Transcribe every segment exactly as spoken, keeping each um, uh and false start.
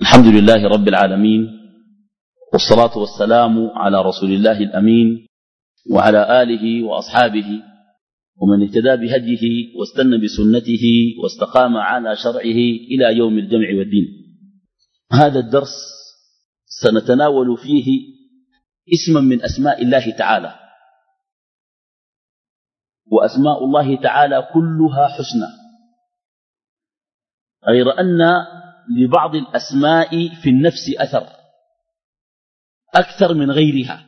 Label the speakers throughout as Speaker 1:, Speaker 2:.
Speaker 1: الحمد لله رب العالمين، والصلاة والسلام على رسول الله الأمين وعلى آله وأصحابه ومن اهتدى بهديه واستنى بسنته واستقام على شرعه إلى يوم الجمع والدين. هذا الدرس سنتناول فيه اسما من أسماء الله تعالى، وأسماء الله تعالى كلها حسنى، غير أن لبعض الأسماء في النفس أثر أكثر من غيرها،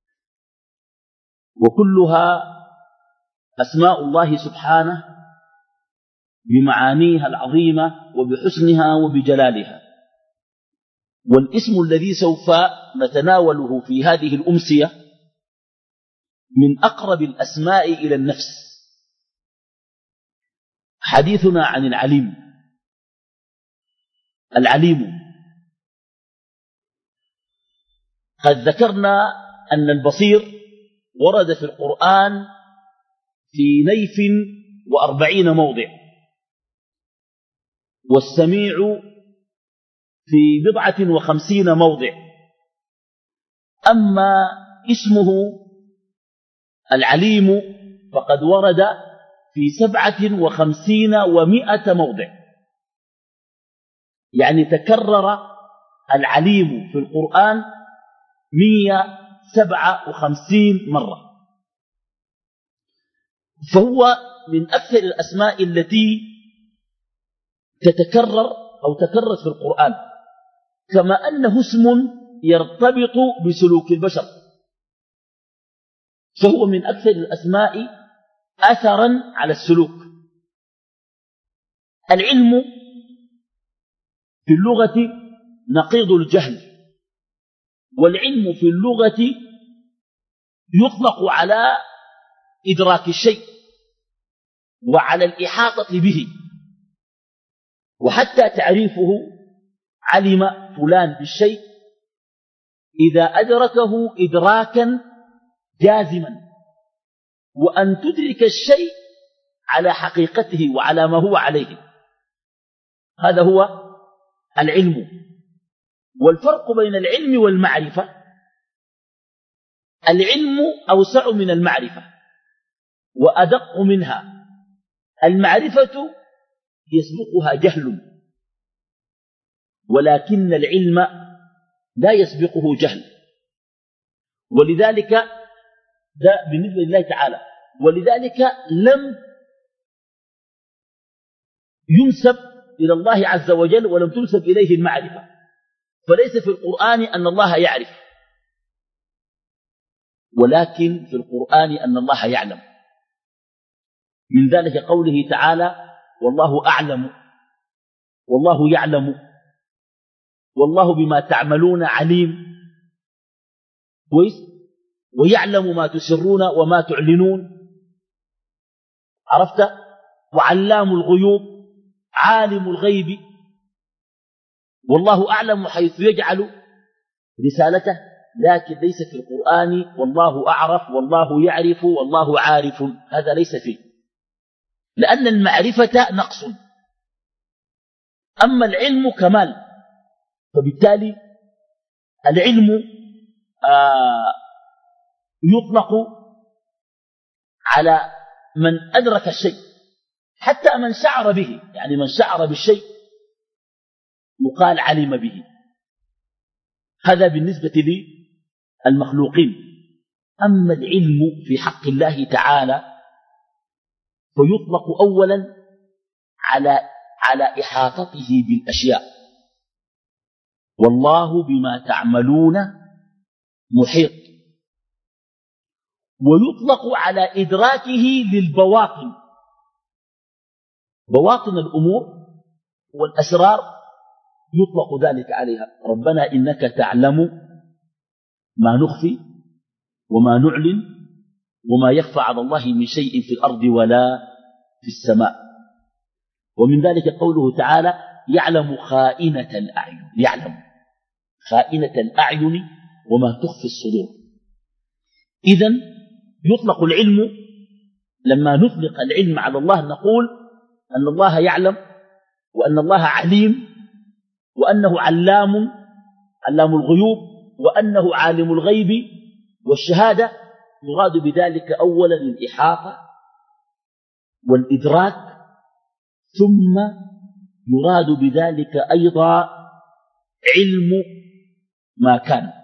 Speaker 1: وكلها أسماء الله سبحانه بمعانيها العظيمة وبحسنها وبجلالها. والاسم الذي سوف نتناوله في هذه الأمسية من أقرب الأسماء إلى النفس. حديثنا عن العليم. العليم قد ذكرنا أن البصير ورد في القرآن في نيف وأربعين موضع، والسميع في بضعة وخمسين موضع. أما اسمه العليم فقد ورد في سبعة وخمسين ومائة موضع، يعني تكرر العليم في القرآن مئة وسبعة وخمسين مرة، فهو من أكثر الأسماء التي تتكرر أو تكررت في القرآن، كما أنه اسم يرتبط بسلوك البشر، فهو من أكثر الأسماء أثرا على السلوك. العلم في اللغة نقيض الجهل، والعلم في اللغة يطلق على إدراك الشيء وعلى الإحاطة به، وحتى تعريفه علم فلان بالشيء إذا أدركه إدراكا جازما، وأن تدرك الشيء على حقيقته وعلى ما هو عليه، هذا هو العلم. والفرق بين العلم والمعرفة: العلم أوسع من المعرفة وأدق منها. المعرفة يسبقها جهل، ولكن العلم لا يسبقه جهل، ولذلك ده بالنسبة لله تعالى، ولذلك لم ينسب إلى الله عز وجل ولم تنسب إليه المعرفة، فليس في القرآن أن الله يعرف، ولكن في القرآن أن الله يعلم. من ذلك قوله تعالى: والله أعلم، والله يعلم، والله بما تعملون عليم، ويعلم ما تسرون وما تعلنون. عرفت؟ وعلام الغيوب، عالم الغيب، والله أعلم حيث يجعل رسالته، لكن ليس في القرآن والله أعرف والله يعرف والله عارف، هذا ليس فيه، لأن المعرفة نقص، أما العلم كمال. فبالتالي العلم آه يطلق على من أدرك الشيء، حتى من شعر به، يعني من شعر بالشيء يقال علم به. هذا بالنسبة للمخلوقين. أما العلم في حق الله تعالى فيطلق أولا على على إحاطته بالأشياء، والله بما تعملون محيط، ويطلق على إدراكه للبواطن، بواطن الأمور والأسرار يطلق ذلك عليها. ربنا إنك تعلم ما نخفي وما نعلن وما يخفى على الله من شيء في الأرض ولا في السماء. ومن ذلك قوله تعالى: يعلم خائنة الأعين، يعلم خائنة الأعين وما تخفي الصدور. إذن يطلق العلم، لما نطلق العلم على الله نقول أن الله يعلم وأن الله عليم وأنه علام علام الغيوب، وأنه عالم الغيب والشهادة. يراد بذلك أولا الإحاطة والإدراك، ثم يراد بذلك أيضا علم ما كان،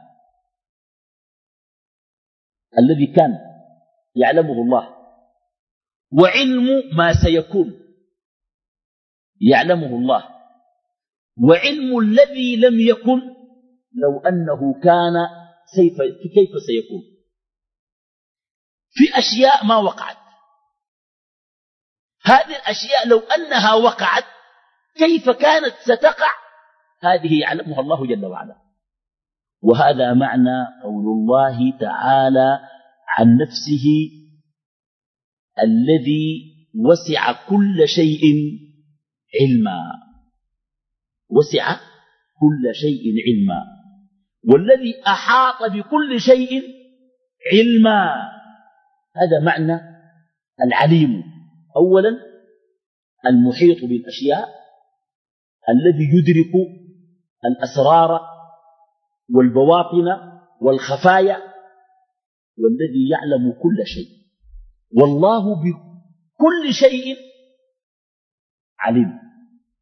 Speaker 1: الذي كان يعلمه الله، وعلم ما سيكون يعلمه الله، وعلم الذي لم يكن لو أنه كان كيف سيكون. في أشياء ما وقعت، هذه الأشياء لو أنها وقعت كيف كانت ستقع، هذه يعلمها الله جل وعلا. وهذا معنى قول الله تعالى عن نفسه: الذي وسع كل شيء علما، وسع كل شيء علما، والذي أحاط بكل شيء علما. هذا معنى العليم. أولا المحيط بالأشياء، الذي يدرك الأسرار والبواطن والخفايا، والذي يعلم كل شيء. والله بكل شيء عليم.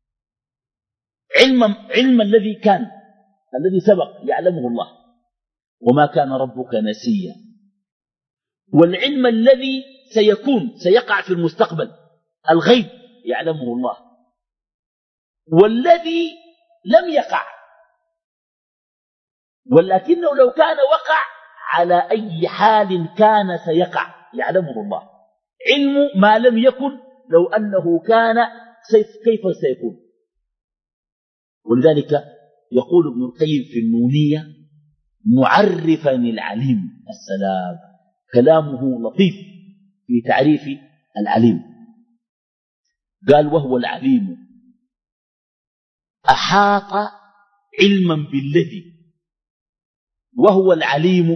Speaker 1: علم, علم الذي كان، الذي سبق يعلمه الله، وما كان ربك نسيا. والعلم الذي سيكون، سيقع في المستقبل، الغيب يعلمه الله. والذي لم يقع، ولكنه لو كان وقع على أي حال كان سيقع يعلمه الله. علم ما لم يكن لو أنه كان كيف سيكون. ولذلك يقول ابن القيم في النونية: معرفا العليم. السلام، كلامه لطيف في تعريف العليم. قال: وهو العليم أحاط علما بالذي، وهو العليم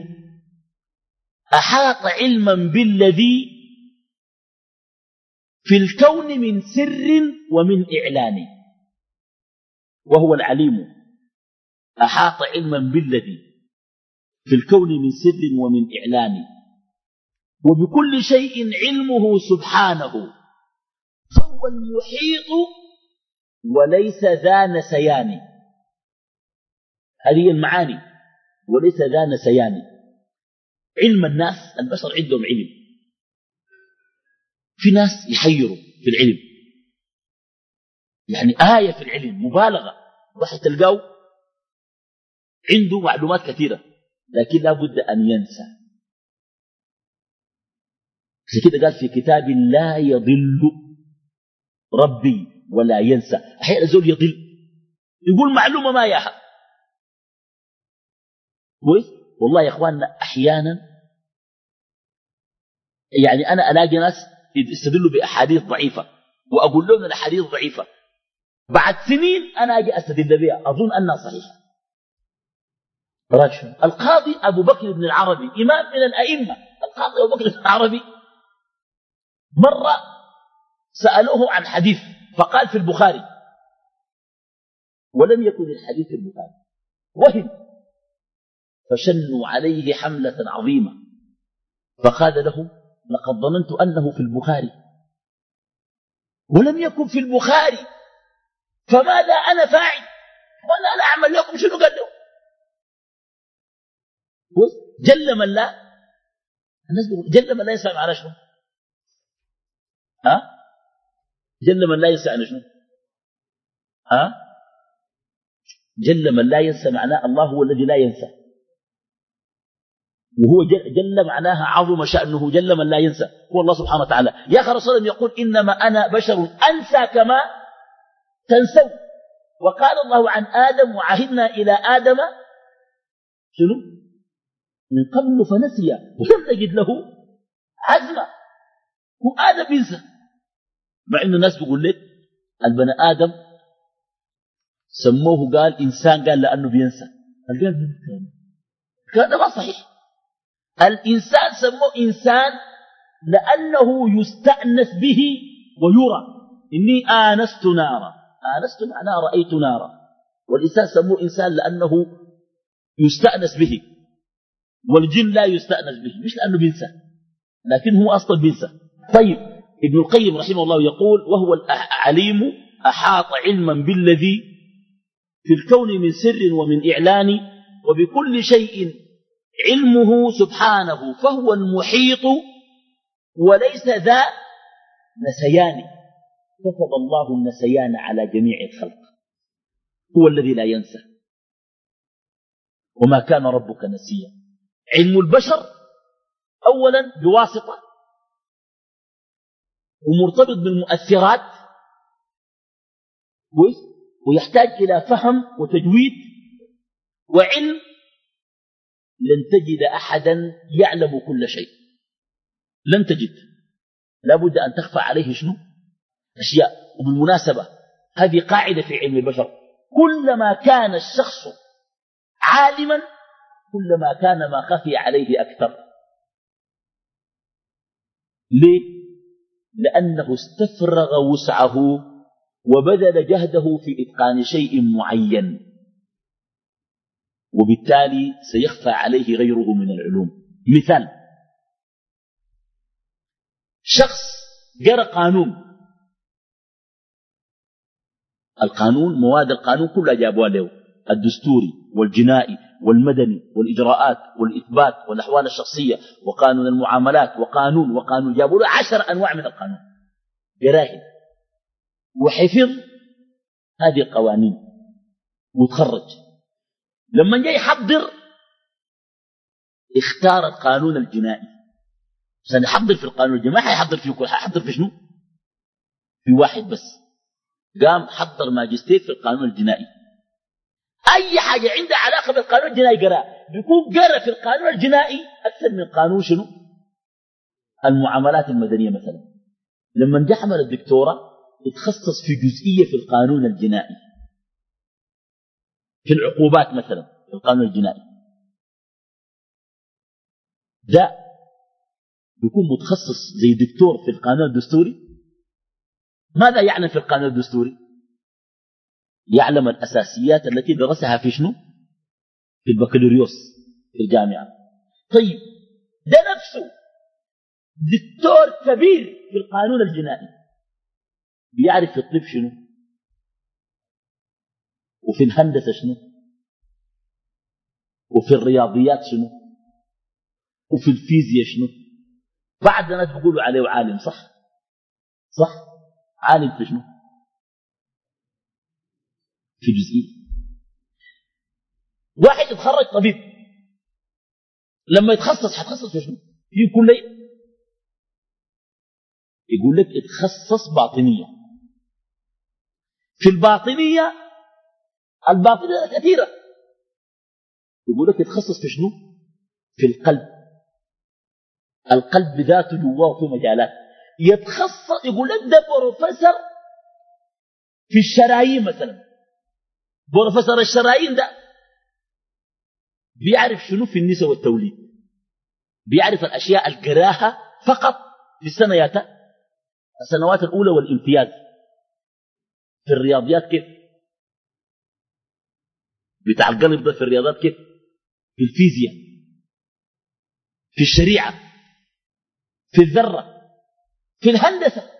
Speaker 1: أحاط علما بالذي في الكون من سر ومن إعلان. وهو العليم أحاط علما بالذي في الكون من سر ومن إعلان، وبكل شيء علمه سبحانه، فهو المحيط وليس ذا نسيان. هذه المعاني: وليس ذا نسيان. علم الناس، البشر عندهم علم، في ناس يحيروا في العلم، يعني آية في العلم، مبالغة، واحد تلقاه عنده معلومات كثيرة لكن لا بد أن ينسى. عشان كده قال في كتاب: لا يضل ربي ولا ينسى. أحيانا زول يضل، يقول معلومة ما ياها كويس. والله يا إخواننا أحيانا يعني أنا ألاقي ناس يستدلوا بأحاديث ضعيفة وأقول لهم الأحاديث ضعيفة، بعد سنين أنا أجي أستدل بها أظن أنها صحيحة. رجل القاضي أبو بكر بن العربي، إمام من الأئمة، القاضي أبو بكر بن العربي مرة سألوه عن حديث فقال في البخاري، ولم يكن الحديث في البخاري، وهم، فشنوا عليه حملة عظيمة، فقال له: لقد ظننت أنه في البخاري ولم يكن في البخاري، فماذا أنا فاعل وأنا لا أعمل لكم شنو قال له. جل من لا الناس جل من لا يسأل على شنو؟ ها؟ جل من لا ينسى عن شنو؟ ها؟ جل من لا ينسى معناه الله هو الذي لا ينسى، وهو جل, جل معناها عظم شأنه. جل من لا ينسى هو الله سبحانه وتعالى. يا أخي رسول الله يقول: إنما أنا بشر أنسى كما تنسوا. وقال الله عن آدم: وعهدنا إلى آدم شنو؟ من قبل فنسي ولم نجد له عزما. هو آدم ينسى، مع إنه الناس بيقول لك البني آدم سموه قال إنسان، قال لأنه بينسى. قال كان ما صحيح. الإنسان سموه إنسان لأنه يستأنس به ويرى. إني آنست نارا، آنست معناه رأيت نارا، والإنسان سموه إنسان لأنه يستأنس به، والجن لا يستأنس به، مش لأنه بينسى لكن هو أصلا بينسى. طيب ابن القيم رحمه الله يقول وهو العليم أحاط علما بالذي في الكون من سر ومن إعلان، وبكل شيء علمه سبحانه، فهو المحيط وليس ذا نسيان. كتب الله النسيان على جميع الخلق، هو الذي لا ينسى، وما كان ربك نسيا. علم البشر أولا بواسطة ومرتبط بالمؤثرات، ويحتاج إلى فهم وتجويد وعلم. لن تجد أحدا يعلم كل شيء، لن تجد، لابد أن تخفى عليه شنو أشياء. وبالمناسبة هذه قاعدة في علم البشر، كلما كان الشخص عالما كلما كان ما خفي عليه أكثر. ليه؟ لأنه استفرغ وسعه وبذل جهده في إتقان شيء معين، وبالتالي سيخفى عليه غيره من العلوم. مثال، شخص قرأ قانون، القانون مواد القانون كلها جابوها له، الدستوري والجنائي والمدني والإجراءات والإثبات والأحوال الشخصية وقانون المعاملات وقانون وقانون، جابوا له عشر أنواع من القانون قراهن، وحفظ هذه القوانين وتخرج. لما جاي يحضر اختار القانون الجنائي، عشان يحضر في القانون الجنائي ما حيحضر فيه كل، حيحضر في شنو؟ في واحد بس. قام حضر ماجستير في القانون الجنائي، أي حاجة عندها علاقة بالقانون الجنائي قرأ، بيكون قرأ في القانون الجنائي أكثر من قانون شنو؟ المعاملات المدنية مثلا. لما جاء عمل الدكتوراه اتخصص في جزئية في القانون الجنائي، في العقوبات مثلا في القانون الجنائي. ده بيكون متخصص زي دكتور في القانون الدستوري. ماذا يعلم في القانون الدستوري؟ يعلم الأساسيات التي درسها في شنو؟ في البكالوريوس في الجامعة. طيب ده نفسه دكتور كبير في القانون الجنائي، بيعرف في الطب شنو، وفي الهندسة شنو، وفي الرياضيات شنو، وفي الفيزياء شنو. بعد ناس بيقولوا عليه عالم، صح صح، عالم في شنو؟ في جزئية. واحد يتخرج طبيب، لما يتخصص حتخصص في شنو؟ في كلية يقول لك اتخصص باطنية. في الباطنية الباطنية كثيرة، يقول لك اتخصص في شنو؟ في القلب. القلب ذاته جواه في مجالات. يتخصص يقول لك ده بروفيسور في الشرايين مثلا، بروفيسور الشرايين ده بيعرف شنو في النساء والتوليد، بيعرف الأشياء القراها فقط في السنوات السنوات الأولى والامتياز. في الرياضيات كيف، بتاع القلب ده في الرياضات كيف، في الفيزياء، في الشريعة، في الذرة، في الهندسة.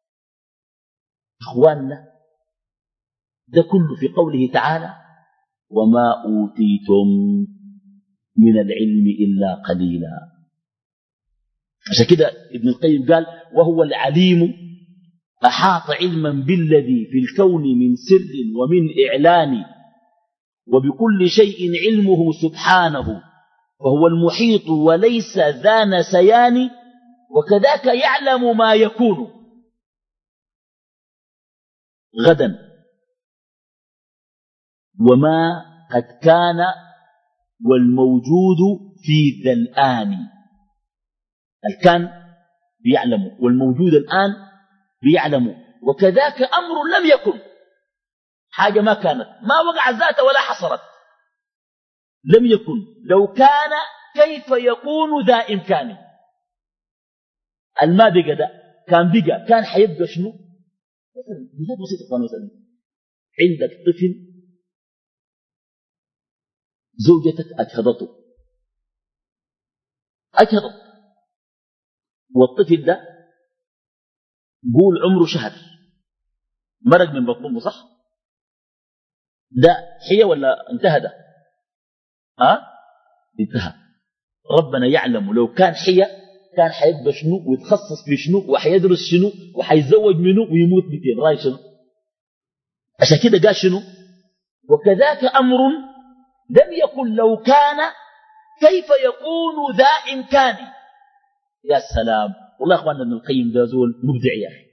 Speaker 1: إخواننا ده كله في قوله تعالى وما أوتيتم من العلم إلا قليلا. عشان كده ابن القيم قال وهو العليم أحاط علما بالذي في الكون من سر ومن إعلان، وبكل شيء علمه سبحانه، فهو المحيط وليس ذا نسيان، وكذاك يعلم ما يكون غدا وما قد كان والموجود في ذا الآن. الكان بيعلم والموجود الآن بيعلم، وكذاك أمر لم يكن، حاجة ما كانت، ما وقع ذات ولا حصلت، لم يكن. لو كان كيف يكون ذا إمكانه؟ الما بقى ده كان بقى كان حيبقى شنو؟ مثلا مثال بسيط، مثلا عندك طفل زوجتك أجهضته، أجهضت، والطفل ده قول عمره شهر، مرق من بطنه، صح؟ ده حية ولا انتهى ده؟ ها؟ انتهى. ربنا يعلم لو كان حية كان حيبقى شنو ويتخصص في شنو وحيدرس شنو وحيتزوج منه ويموت مئتين. راي شنو؟ عشان كده قال شنو؟ وكذاك أمر لم يكن لو كان كيف يكون ذا إمكان. يا سلام، والله أخواننا ابن القيم ده زول مبدع يا أخي.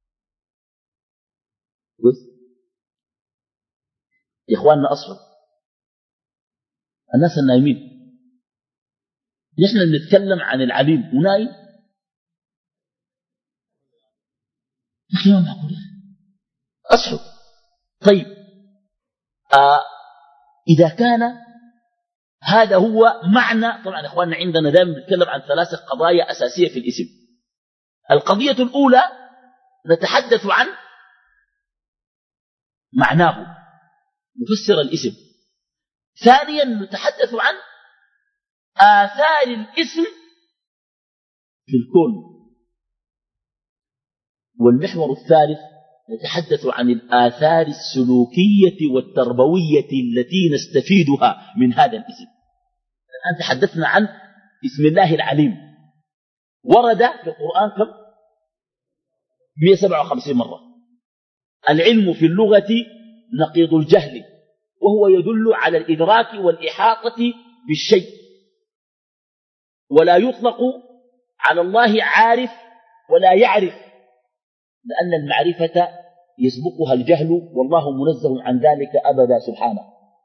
Speaker 1: يا أخواننا أصلا الناس النايمين، نحن بنتكلم عن العليم ونايم، يا ما معقول يا أخي، أصحوا. طيب آه إذا كان هذا هو معنى، طبعا إخواننا عندنا دائما نتكلم عن ثلاثة قضايا أساسية في الاسم. القضية الأولى نتحدث عن معناه، نفسر الاسم. ثانيا نتحدث عن آثار الاسم في الكون. والمحور الثالث نتحدث عن الآثار السلوكية والتربوية التي نستفيدها من هذا الاسم. الآن تحدثنا عن اسم الله العليم، ورد في القرآن كم؟ مئة وسبعة وخمسين مرة. العلم في اللغة نقيض الجهل، وهو يدل على الإدراك والإحاطة بالشيء، ولا يطلق على الله عارف ولا يعرف، لأن المعرفة يسبقها الجهل، والله منزه عن ذلك أبدا سبحانه.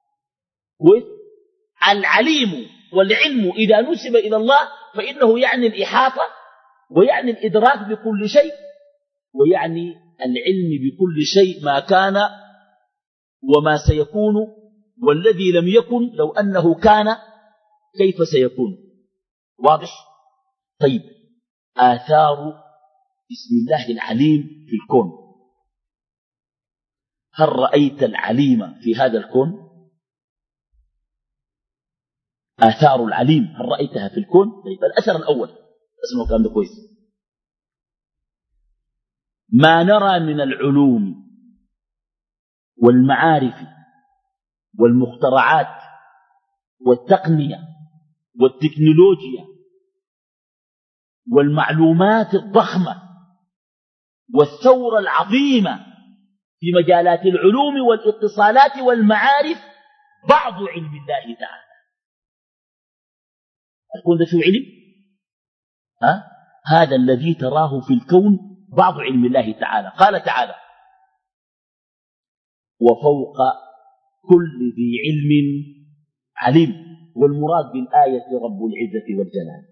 Speaker 1: العليم والعلم إذا نسب إلى الله فإنه يعني الإحاطة، ويعني الإدراك بكل شيء، ويعني العلم بكل شيء ما كان وما سيكون، والذي لم يكن لو أنه كان كيف سيكون. واضح؟ طيب، آثار بسم الله العليم في الكون. هل رأيت العليم في هذا الكون؟ آثار العليم هل رأيتها في الكون؟ طيب، الأثر الأول، اسمعوا الكلام ده كويس. ما نرى من العلوم والمعارف والمخترعات والتقنية والتكنولوجيا والمعلومات الضخمة والثورة العظيمة في مجالات العلوم والاتصالات والمعارف بعض علم الله تعالى. الكون ده فيه علم؟ ها؟ هذا الذي تراه في الكون بعض علم الله تعالى. قال تعالى: وفوق كل ذي علم عليم. والمراد بالآية رب العزة والجلال.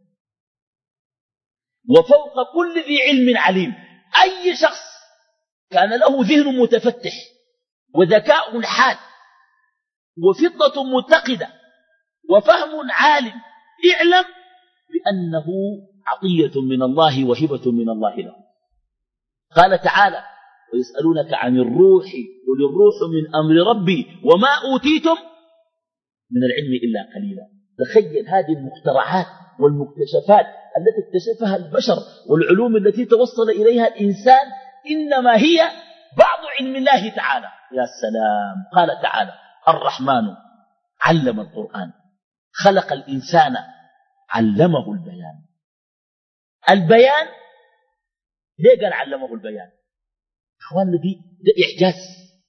Speaker 1: وفوق كل ذي علم عليم، أي شخص كان له ذهن متفتح وذكاء حاد وفطنة متقدة وفهم عالم، اعلم بأنه عطية من الله وهبة من الله له. قال تعالى: ويسألونك عن الروح قل الروح من أمر ربي وما أوتيتم من العلم إلا قليلا. تخيل هذه المخترعات والمكتشفات التي اكتشفها البشر والعلوم التي توصل إليها الإنسان، إنما هي بعض علم الله تعالى. يا سلام. قال تعالى: الرحمن علم القرآن خلق الإنسان علمه البيان. البيان ليه قال علمه البيان؟ أخواننا دي ده إعجاز.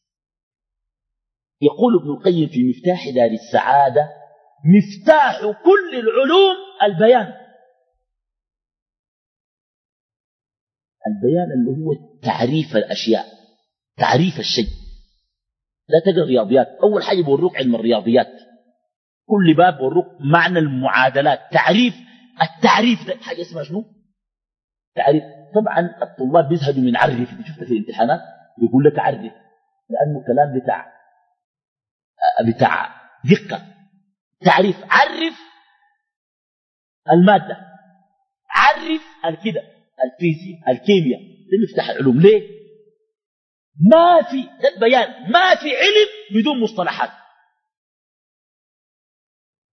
Speaker 1: يقول ابن القيم في مفتاح دار السعادة: مفتاح كل العلوم البيان. البيان اللي هو تعريف الأشياء، تعريف الشيء. لا تقرأ رياضيات، أول حاجة بوروك علم الرياضيات، كل باب بوروك معنى المعادلات، تعريف. التعريف ده حاجة اسمها شنو؟ تعريف. طبعا الطلاب بيزهدوا من عرف، انت شفت في الامتحانات يقول لك عرف، لأنه كلام بتاع بتاع دقة. تعريف، عرف المادة، عرف الكده، الفيزياء، الكيمياء. ده مفتاح العلوم. ليه؟ ما في ده البيان، ما في علم بدون مصطلحات.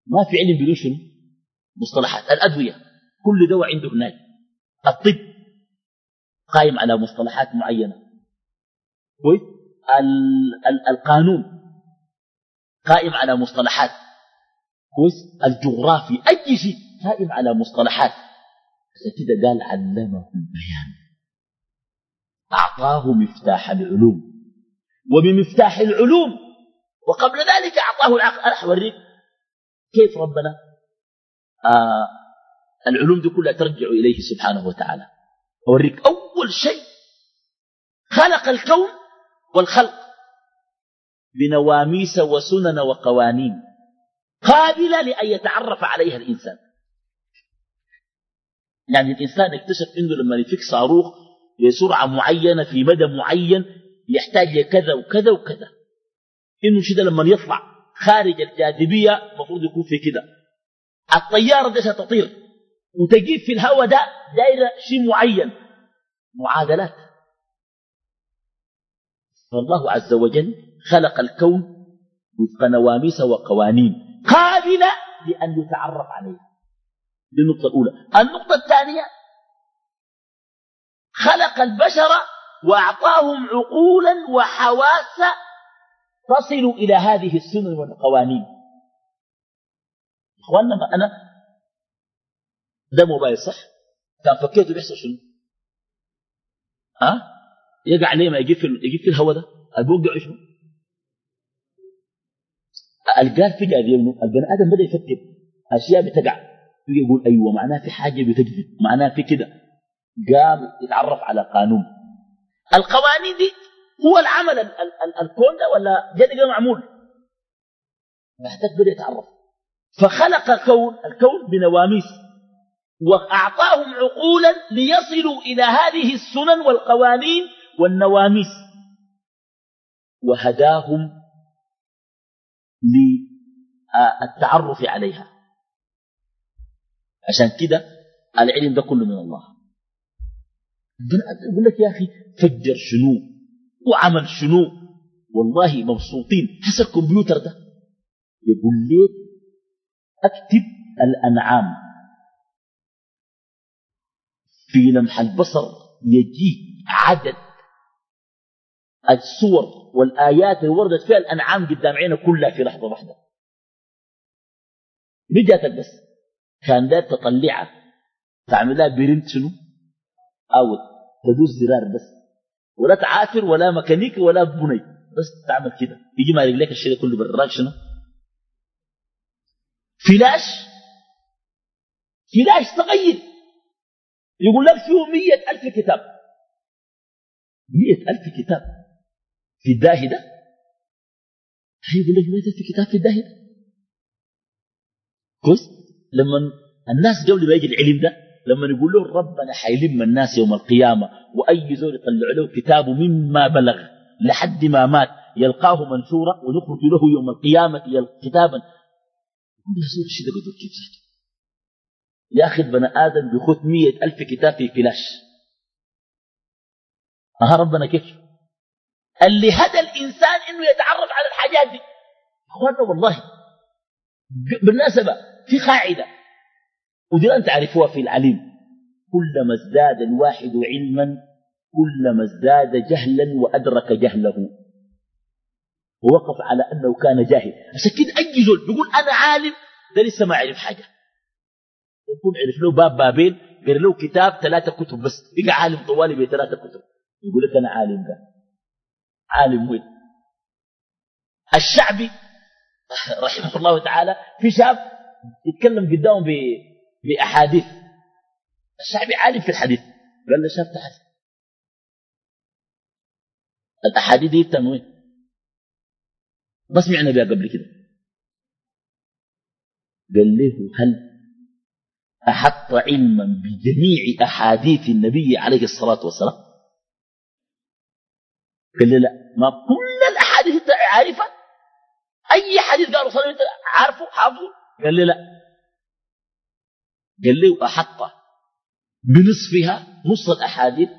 Speaker 1: ما في علم بدون شنو؟ مصطلحات. الأدوية كل دواء عنده هناك. الطب قائم على مصطلحات معينة. كويس. القانون قائم على مصطلحات. كويس. الجغرافي أي شيء قائم على مصطلحات. عشان كده قال علمه البيان، أعطاه مفتاح العلوم، وبمفتاح العلوم وقبل ذلك أعطاه العقل. أنا أوريك كيف ربنا آه العلوم دي كلها ترجع إليه سبحانه وتعالى. أوريك أول شيء خلق الكون والخلق بنواميس وسنن وقوانين قابلة لأن يتعرف عليها الإنسان. يعني الإنسان اكتشف إنه لما يفك صاروخ بسرعة معينة في مدى معين يحتاج لكذا وكذا وكذا، إنه شده لما يطلع خارج الجاذبية مفروض يكون في كده. الطيارة دي ستطير وتجيب في الهواء ده دايرة شيء معين، معادلات. فالله عز وجل خلق الكون وفق نواميس وقوانين قابلة لأن يتعرف عليها. دي النقطة الأولى. النقطة الثانية خلق البشر وأعطاهم عقولا وحواس تصل إلى هذه السنن والقوانين. إخواننا ما أنا ده موبايل صح؟ كان فكيته بيحصل شنو؟ ها؟ يقع ليه ما يجيب في يجيب في الهواء ده؟ البوقع شنو؟ القال فجأة البني آدم بدأ يفكر أشياء بتقع، يقول أيوة معناه في حاجة بتجذب، معناه في كده. قام يتعرف على قانون. القوانين دي هو العمل ال ال ال الكون ده ولا جد معمول؟ محتاج بدأ يتعرف. فخلق الكون الكون بنواميس وأعطاهم عقولا ليصلوا إلى هذه السنن والقوانين والنواميس، وهداهم للتعرف عليها. عشان كده العلم ده كله من الله. يقول لك يا أخي فجر شنو وعمل شنو، والله مبسوطين. حس الكمبيوتر ده يقول لك اكتب الأنعام، في لمح البصر يجيك عدد الصور والآيات اللي وردت فيها الأنعام قدام عينك كلها في لحظة واحدة. بجاتك بس كان دار تطلعها تعملها برنت شنو أو تدوس زرار بس، ولا تعافر ولا ميكانيك ولا بني، بس تعمل كده يجي ما رجليك الشيء كله براك شنو. فلاش فلاش صغير يقول لك فيه مية ألف كتاب، مية ألف كتاب في الداهي ده. يقول لك مية ألف كتاب في الداهي ده كويس. لما الناس قبل ما يجي العلم ده لما يقول له ربنا حيلم الناس يوم القيامة وأي زول يطلع له كتابه مما بلغ لحد ما مات يلقاه منشورا ونخرج له يوم القيامة كتابا، يقول له زول الشيء ده قدر كيف ذاته ياخذ بني آدم بخذ مية ألف كتاب في فلاش. أها ربنا كيف اللي هدى الإنسان إنه يتعرف على الحاجات دي. أخوانا والله بالمناسبة في قاعدة ودي أن تعرفوها في العلم، كلما ازداد الواحد علما كلما ازداد جهلا وأدرك جهله ووقف على أنه كان جاهل. عشان كده أي زول بيقول أنا عالم ده لسه ما عرف حاجة. يكون عرف له باب بابين غير له كتاب ثلاثة كتب بس بقى عالم طوالي بثلاثة كتب يقول لك أنا عالم. ده عالم وين؟ الشعبي رحمه الله تعالى في شاب يتكلم قدامه بأحاديث، الشعبي عالم في الحديث قال له شاب تعال الأحاديث دي بتم وين؟ ما سمعنا بها قبل كده. قال له هل أحط علما بجميع أحاديث النبي عليه الصلاة والسلام؟ قال له لا، ما كل الأحاديث انت عارفها؟ أي حديث قالوا صلى الله عليه وسلم عارفه حافظه؟ قال له لا. قال له أحط بنصفها نص الأحاديث؟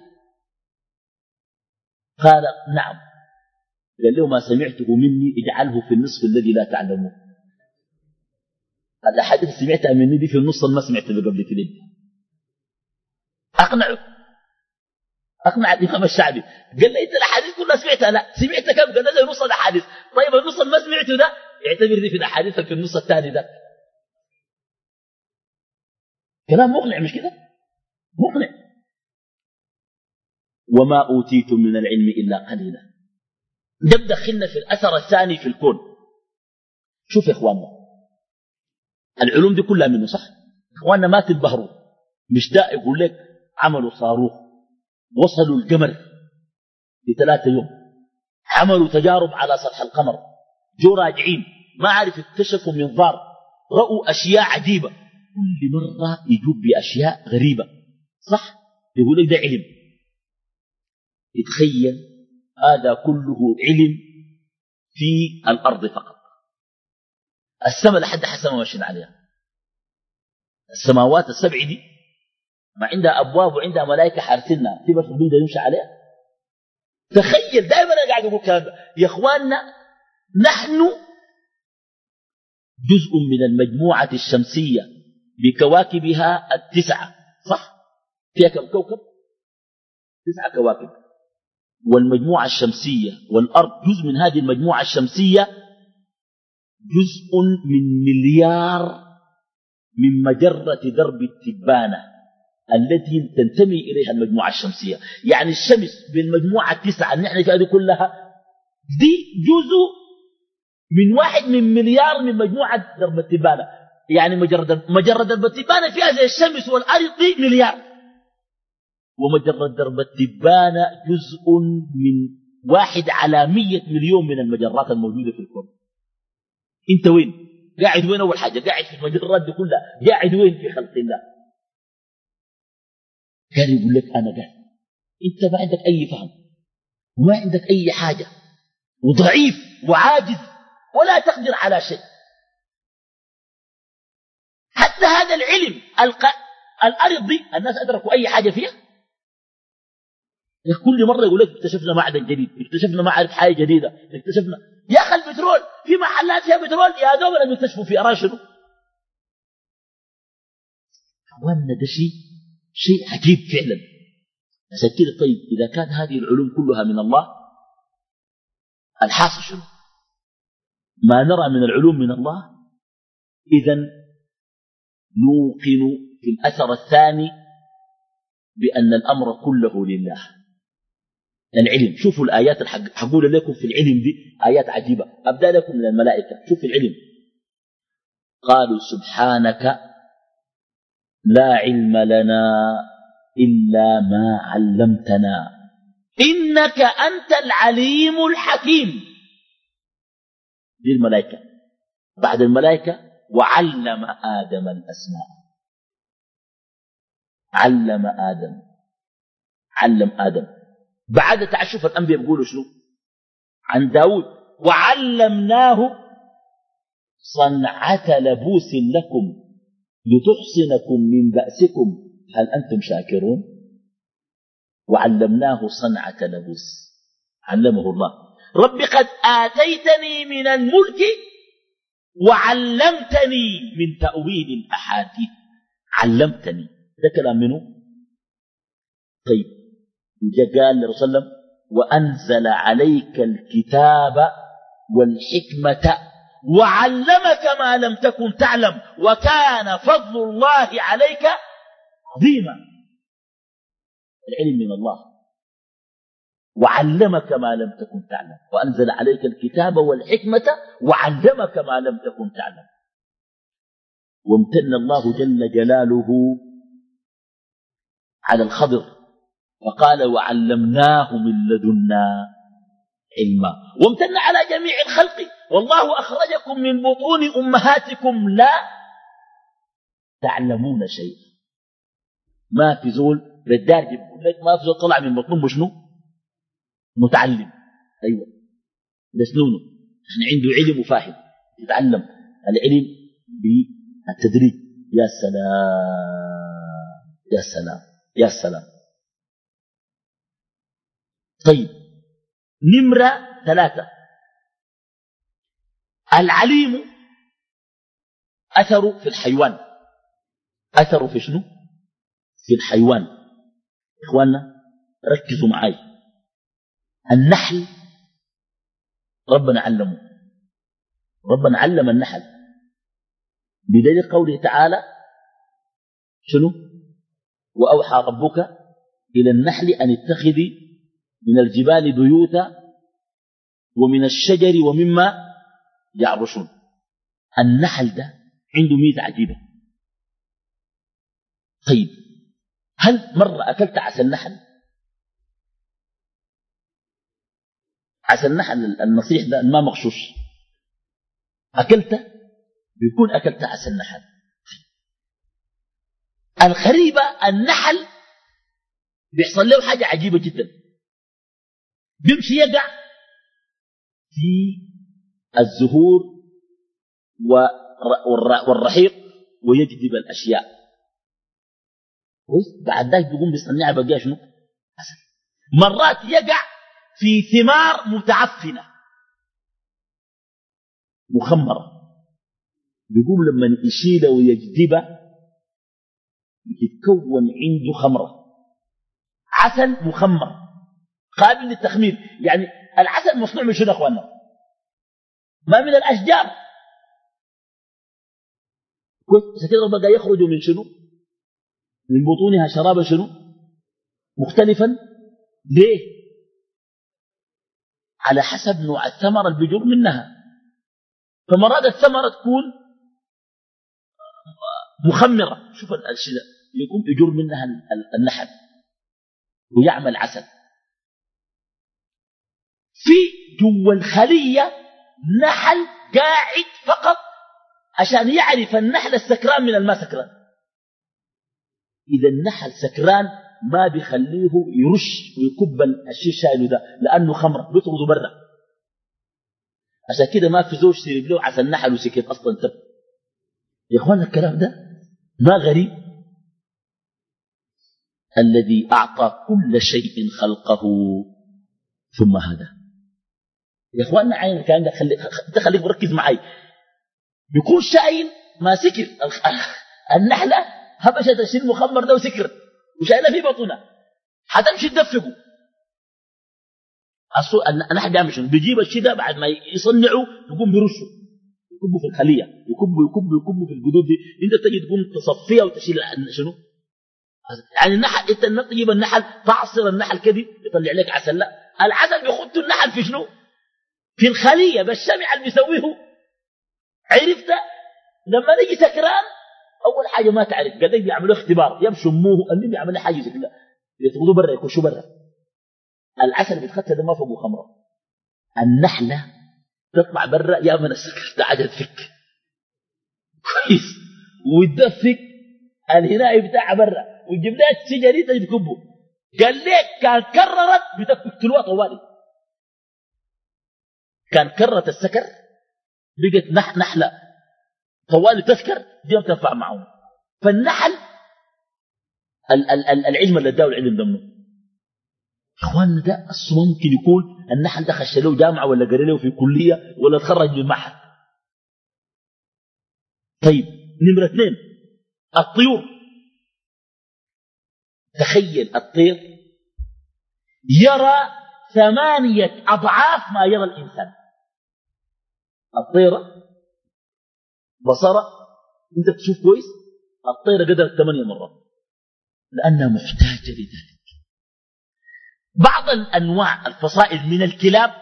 Speaker 1: قال نعم. قال له ما سمعته مني اجعله في النصف الذي لا تعلمه. الأحاديث اللي سمعتها مني دي في النص ما سمعتها قبل كده. أقنعه أقنع الإمام الشعبي، قال لي أنت الأحاديث كلها سمعتها؟ لا. سمعت كم؟ قال لي نص الأحاديث. طيب النص ما سمعته ده اعتبر دي في الأحاديث في النص الثاني ده. كلام مقنع مش كده؟ مقنع. وما أوتيتم من العلم إلا قليلا. ده دخلنا في الأثر الثاني في الكون. شوف يا إخواننا، العلوم دي كلها منه صح؟ إخواننا ما تنبهروا، مش ده يقول لك عملوا صاروخ، وصلوا القمر في ثلاثة يوم، عملوا تجارب على سطح القمر، جو راجعين ما عارف اكتشفوا منظار، رأوا أشياء عجيبة، كل مرة يجوب بأشياء غريبة صح؟ يقول لك ده علم. يتخيل هذا كله علم في الأرض فقط. السماء لحد حسن ماشيين عليها، السماوات السبع دي ما عندها أبواب وعندها ملائكة حارسينها، في بس بيقدر يمشي عليها. تخيل، دائما أنا قاعد أقول كلام يا إخواننا، نحن جزء من المجموعة الشمسية بكواكبها التسعة صح؟ فيها كم كوكب؟ تسعة كواكب. والمجموعة الشمسية والأرض جزء من هذه المجموعة الشمسية، جزء من مليار من مجرة درب التبانة التي تنتمي إليها المجموعة الشمسية. يعني الشمس بالمجموعة التسعة اللي نحن فيها دي كلها، دي جزء من واحد من مليار من مجموعة درب التبانة. يعني مجرة مجرة درب التبانة فيها زي الشمس والأرض دي مليار، ومجرة درب التبانة جزء من واحد على مية مليون من المجرات الموجودة في الكون. انت وين؟ قاعد وين؟ أول حاجة قاعد في المجرات دي كلها، قاعد وين في خلق الله؟ كان يقول لك أنا قاعد، انت ما عندك أي فهم وما عندك أي حاجة وضعيف وعاجز ولا تقدر على شيء. حتى هذا العلم الق... الأرض دي الناس أدركوا أي حاجة فيها؟ كل مرة يقول لك اكتشفنا معدن جديد، اكتشفنا ما عارف حاجة جديدة، اكتشفنا يا أخي البترول في محلات فيها بترول يا دوب لم يكتشفوا في أراشنه. أخواننا ده شيء شيء عجيب فعلا. عشان كده طيب إذا كان هذه العلوم كلها من الله، الحاصل شنو؟ ما نرى من العلوم من الله، إذن نوقن في الأثر الثاني بأن الأمر كله لله. العلم، شوفوا الآيات اللي حقول لكم في العلم دي آيات عجيبة. أبدأ لكم من الملائكة. شوفوا العلم، قالوا سبحانك لا علم لنا إلا ما علمتنا إنك أنت العليم الحكيم. دي الملائكة. بعد الملائكة وعلم آدم الأسماء. علم آدم علم آدم بعد تعشف الأنبياء بيقولوا شنو عن داود؟ وعلمناه صنعة لبوس لكم لتحصنكم من بأسكم هل أنتم شاكرون؟ وعلمناه صنعة لبوس، علمه الله. رب قد آتيتني من الملك وعلمتني من تأويل الأحاديث. علمتني، ده كلام منه. طيب وجاء قال لرسول الله وأنزل عليك الكتاب والحكمة وعلمك ما لم تكن تعلم وكان فضل الله عليك عظيما. العلم من الله. وعلمك ما لم تكن تعلم وأنزل عليك الكتاب والحكمة وعلمك ما لم تكن تعلم. وامتن الله جل جلاله على الخضر فقال وعلمناه من لدنا علما. وامتن على جميع الخلق والله أخرجكم من بطون أمهاتكم لا تعلمون شيئا. ما في زول ردار يقول لك ما في زول طلع من بطنه شنو متعلم. أيوة ده سنونه احنا عنده علم وفاهم يتعلم العلم بالتدريج. يا سلام يا سلام يا سلام. طيب نمرة ثلاثة، العليم أثره في الحيوان. أثره في شنو؟ في الحيوان. إخواننا ركزوا معي. النحل ربنا علمه، ربنا علم النحل بدليل قوله تعالى شنو؟ وأوحى ربك إلى النحل أن اتخذي من الجبال بيوتا ومن الشجر ومما يعرشون. النحل ده عنده ميزة عجيبة. طيب هل مرة أكلت عسل النحل؟ عسل النحل النصيح ده ما مغشوش، أكلته بيكون أكلت عسل النحل. الغريبة النحل بيحصل له حاجة عجيبة جدا، بيمشي يقع في الزهور والرحيق ويجذب الأشياء. بعد ذلك بيقوم بيصنعها بقى شنو؟ عسل. مرات يقع في ثمار متعفنة مخمرة، بيقوم لما يشيله ويجذبه يتكون عنده خمرة، عسل مخمر قابل للتخمير. يعني العسل مصنوع من شنو اخواننا؟ ما من الاشجار. عشان كده بقى يخرج من شنو؟ من بطونها شرابا شنو؟ مختلفا. ليه؟ على حسب نوع الثمرة اللي بيجر منها. فمرات الثمرة تكون مخمرة، شوف الشيء يقوم يجر منها النحل ويعمل عسل. في جوا الخلية نحل قاعد فقط عشان يعرف النحل السكران من الماء سكران. إذا النحل سكران ما بيخليه يرش ويكب الشيء شايله ده، لأنه خمر بيطرده برا. عشان كده ما في زوج سيرب له عسل نحل وسكت أصلا تب. يا أخوان الكلام ده ما غريب؟ الذي أعطى كل شيء خلقه ثم هذا. يا أخواننا عين الكلام ده خلي خليك مركز معي. بيكون شايل ما سكر النحلة هبشت الشيء المخمر ده وسكر وشايلها في بطنها، حتمشي تدفقه. النحل بيعمل شنو؟ بيجيب الشيء ده بعد ما يصنعه يقوم بيرشه، يكبه في الخلية، يكبه يكبه يكبه في الجدود دي. انت تجي تقوم تصفيها وتشيل شنو؟ يعني النحل انت تجيب النحل تعصر النحل كده يطلع لك عسل. لا، العسل بيخط النحل في شنو؟ في الخلية بالشمع اللي بيسويه. عرفت؟ لما نجي سكران اول حاجه ما تعرف قد بيعملوا اختبار، يمشموه اللي بيعمل حاجه زي كده يطردوه برا يكشوا برا. العسل بيتخطى ده ما فوقه خمره. النحله تطلع برا يا من السكر تعال تفك كويس وتدفك الهناء بتاعها برا وتجيب لها السجريته تكبه. قال لك كان كررت بتقتلوها طوالي. كان كررت السكر بقت نح نحله طوالي تسكر دي ما بتنفع معهم. فالنحل ال ال ال العلم اللي اداه العلم ده منه. اخواننا ده اصلا ممكن يكون النحل ده خش له جامعه ولا قرا له في كليه ولا تخرج من معهد. طيب نمره اثنين الطيور. تخيل الطير يرى ثمانيه اضعاف ما يرى الانسان. الطيره بصرة انت بتشوف كويس، الطيرة قدرت ثمانية مرات لأنها محتاجة لذلك. بعض الأنواع الفصائل من الكلاب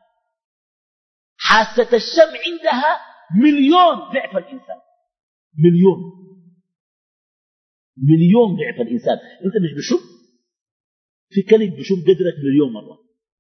Speaker 1: حاسة الشم عندها مليون ضعف الإنسان. مليون مليون ضعف الإنسان. انت مش بشوف في كلب بشوف قدرك مليون مرة.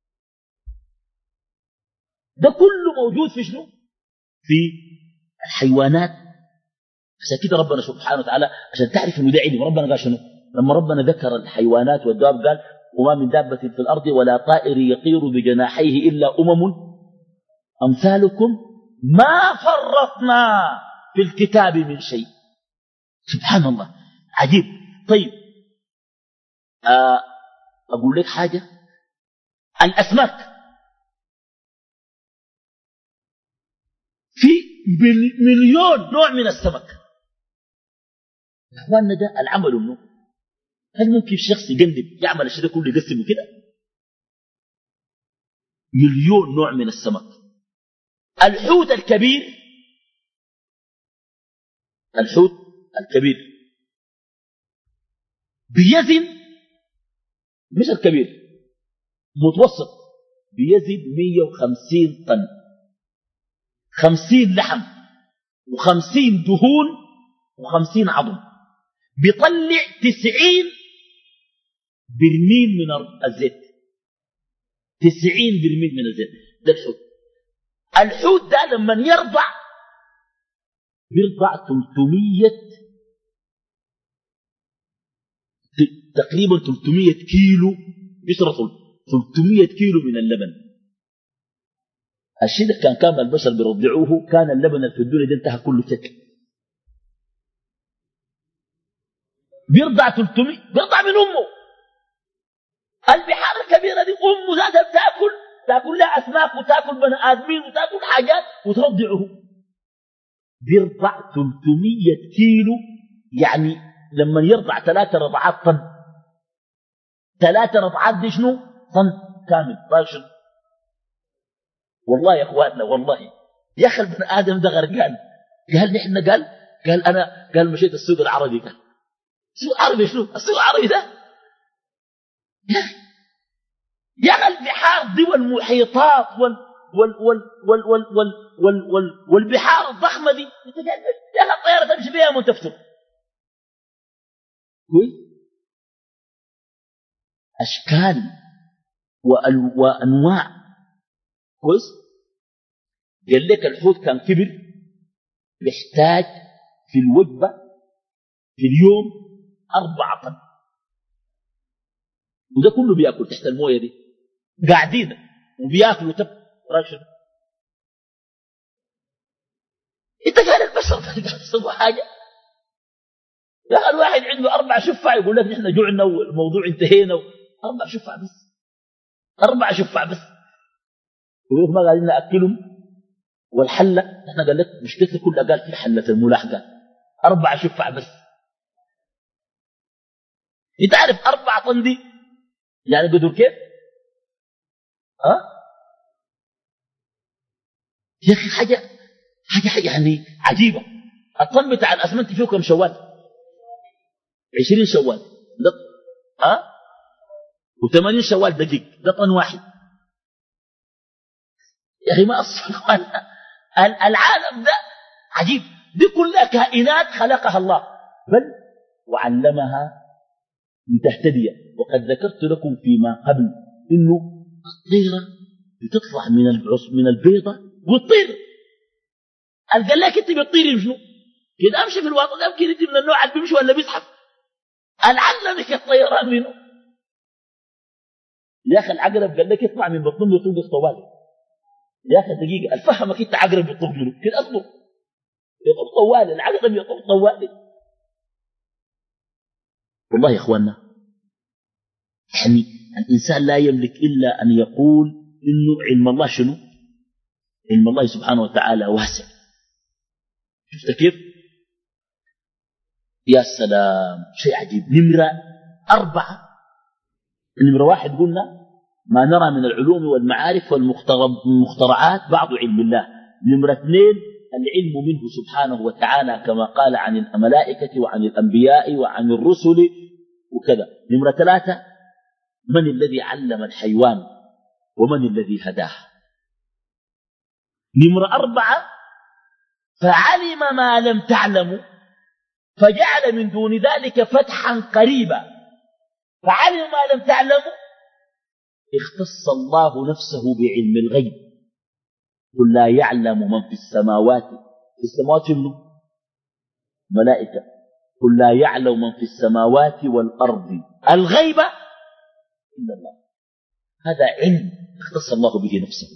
Speaker 1: ده كله موجود في شنو؟ في الحيوانات. عشان كده ربنا سبحانه وتعالى عشان تعرف انه ده علم. ربنا قال شنو؟ لما ربنا ذكر الحيوانات والدواب قال وما من دابة في الأرض ولا طائر يطير بجناحيه إلا أمم أمثالكم ما فرطنا في الكتاب من شيء. سبحان الله عجيب. طيب آه أقول لك حاجة. الأسماك في مليون نوع من السمك. يا اخواننا ده العمل منه. هل ممكن شخص يقلب يعمل الشيء ده كله يقسمه كده؟ مليون نوع من السمك. الحوت الكبير، الحوت الكبير بيزن، مش الكبير، متوسط، بيزن مية وخمسين طن، خمسين لحم وخمسين دهون وخمسين عظم، بيطلع تسعين برميل من الزيت، تسعين برميل من الزيت. ده الحوت. الحوت ده لما يرضع بيرضع ثلاثمية، تقريبا ثلاثمية كيلو، بيشرب ثلاثمية كيلو من اللبن. الشيء ده كان كان البشر بيرضعوه، كان اللبن اللي في الدنيا ده انتهى كله شكل. بيرضع ثلاثمية، بيرضع من امه. البحار الكبيره دي امه ذاتها بتاكل، تاكل لها اسماك وتاكل بني ادمين وتاكل حاجات وترضعه. بيرضع ثلاثمية كيلو، يعني لما يرضع ثلاثة رضعات طن، ثلاثة رضعات دي شنو؟ طن كامل. طيب والله يا اخواننا، والله يا اخي البني ادم ده غرقان. قال نحن، قال قال انا قال مشيت السوق العربي. قال السوق العربي شنو؟ السوق العربي ده يا اخي البحار دي والمحيطات وال وال وال وال وال وال وال وال والبحار الضخمه دي، يا اخي الطياره تمشي بها وانت تفتر. كويس. اشكال وانواع. كويس. قال لك الحوت كان كبر، يحتاج في الوجبه في اليوم أربعة طن، وده كله بياكل تحت المويه دي، قاعدين وبياكلوا تب راشد. انت قال البشر يسوي حاجه؟ يا اخي الواحد عنده اربع شفع يقول لك نحن جوعنا والموضوع انتهينا. اربع شفع بس، اربع شفع بس، ويقول ما قاعدين ناكلهم. والحله نحن قال لك مشكلتنا كلها قال في حله الملاحقه، اربع شفع بس. انت عارف اربع طن دي يعني قدر كيف؟ ها؟ يا اخي حاجه حاجه يعني عجيبه. الطن بتاع الاسمنت فيه كم شوال؟ عشرين شوال ده، ها؟ وثمانين شوال دقيق، ده طن واحد. يا اخي ما اصلا العالم ده عجيب. دي كلها كائنات خلقها الله، بل وعلمها لتهتدي. وقد ذكرت لكم فيما قبل انه الطيره بتطلع من العص من البيضه وتطير. قال لك انت بتطيري شنو؟ كده امشي في الوطن، يمكن انت من النوع اللي بيمشي ولا بيزحف. علمك الطيران منه. يا اخي العقرب قال لك اطلع من بطن يطوق طوالي. يا اخي دقيقه، الفهمك انت عقرب يطوق منه كده اصبر، يطوق طوالي، العقرب يطوق طوالي. والله يا اخواننا، يعني الانسان لا يملك الا ان يقول انه علم الله شنو؟ علم الله سبحانه وتعالى واسع. شفت كيف؟ يا سلام، شيء عجيب. نمرة أربعة، نمرة واحد قلنا ما نرى من العلوم والمعارف والمخترعات بعض علم الله. نمرة اثنين العلم منه سبحانه وتعالى كما قال عن الملائكة وعن الأنبياء وعن الرسل وكذا. نمرة ثلاثة من الذي علم الحيوان ومن الذي هداه. نمرة أربعة فعلم ما لم تعلموا فجعل من دون ذلك فتحا قريبا. فعلم ما لم تعلموا، اختص الله نفسه بعلم الغيب. قل لا يعلم من في السماوات، في السماوات منه ملائكة. قل لا يعلم من في السماوات والأرض الغيب إلا الله. هذا علم اختص الله به نفسه،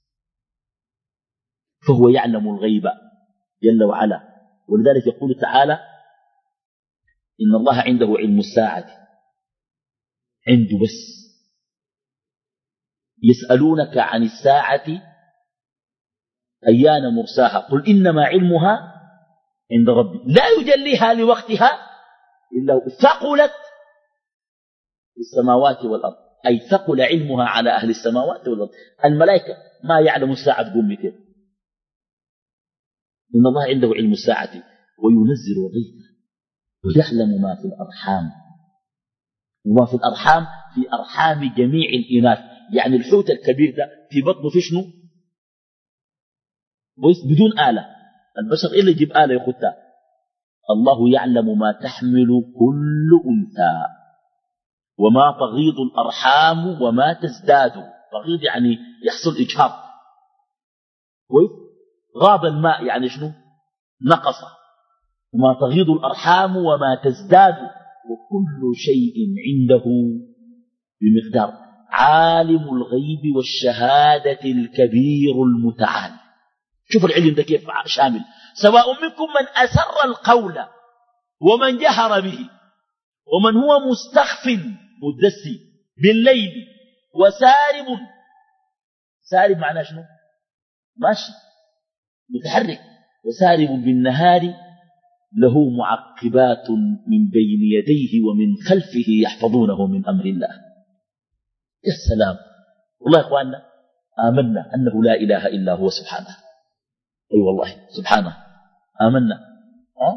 Speaker 1: فهو يعلم الغيب جل وعلا. ولذلك يقول تعالى إن الله عنده علم الساعة، عنده بس. يسألونك عن الساعة أيان مرساها قل إنما علمها عند ربي لا يجليها لوقتها إلا هو ثقلت في السماوات والأرض أي ثقل علمها على أهل السماوات والأرض. الملائكة ما يعلم الساعة تقوم متى، إن الله عنده علم الساعة وينزل الغيث ويعلم ما في الأرحام، وما في الأرحام في أرحام جميع الإناث، يعني الحوت الكبير ده في بطنه في شنو بدون آلة، البشر إلا يجيب آلة يخدها. الله يعلم ما تحمل كل أنثى وما تغيض الأرحام وما تزداد. تغيض يعني يحصل إجهاض، غاض الماء يعني شنو نقص. وما تغيض الأرحام وما تزداد وكل شيء عنده بمقدار. عالم الغيب والشهادة الكبير المتعال. شوف العلم ده كيف شامل. سواء منكم من أسر القول ومن جهر به ومن هو مستخف مدسي بالليل وسارب. سارب معناه شنو ماشي متحرك. وسارب بالنهار له معقبات من بين يديه ومن خلفه يحفظونه من أمر الله. يا سلام والله يا إخواننا آمنا أنه لا إله إلا هو سبحانه. أي أيوة والله سبحانه آمنا. أه؟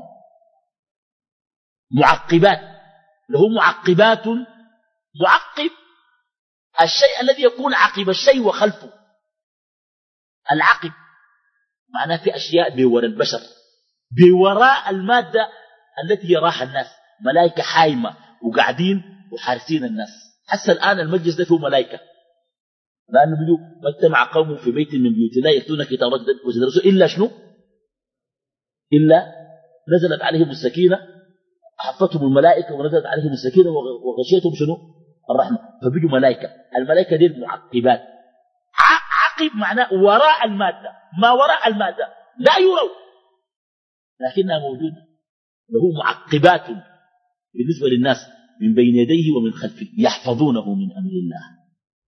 Speaker 1: معقبات له معقبات. معقب الشيء الذي يكون عقب الشيء وخلفه. العقب معناه في أشياء بوراء البشر بوراء المادة التي يراها الناس. ملائكة حايمة وقاعدين وحارسين الناس. حتى الآن المجلس ده فيه ملائكة، لأنه بدو ما اجتمع قوم في بيت من بيوت الله يتلون كتاب ويتدرسون إلا شنو إلا نزلت عليهم السكينة حفتهم الملائكة ونزلت عليهم السكينة وغشيتهم شنو الرحمة. فبيجوا ملائكة. الملائكة دي المعقبات. عقب معناه وراء المادة، ما وراء المادة لا يروا لكنها موجودة. له معقبات بالنسبة للناس من بين يديه ومن خلفه يحفظونه من أمر الله.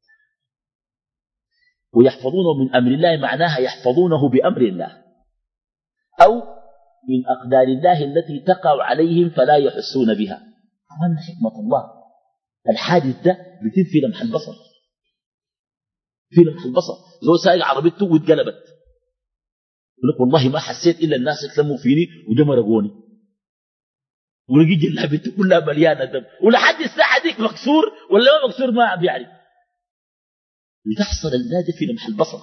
Speaker 1: ويحفظونه من أمر الله معناها يحفظونه بأمر الله أو من أقدار الله التي تقع عليهم فلا يحسون بها. من حكمة الله الحادث ده بيتم في لمح البصر. في لمح البصر زو سايق عربيته واتقلبت يقول لك والله ما حسيت إلا الناس يتلموا فيني وجمرقوني ولقيت جلابته كلها مليانة دم ولحد الساعة ديك مكسور ولا ما مكسور ما بيعرف. لتحصل الزادة في لمح البصر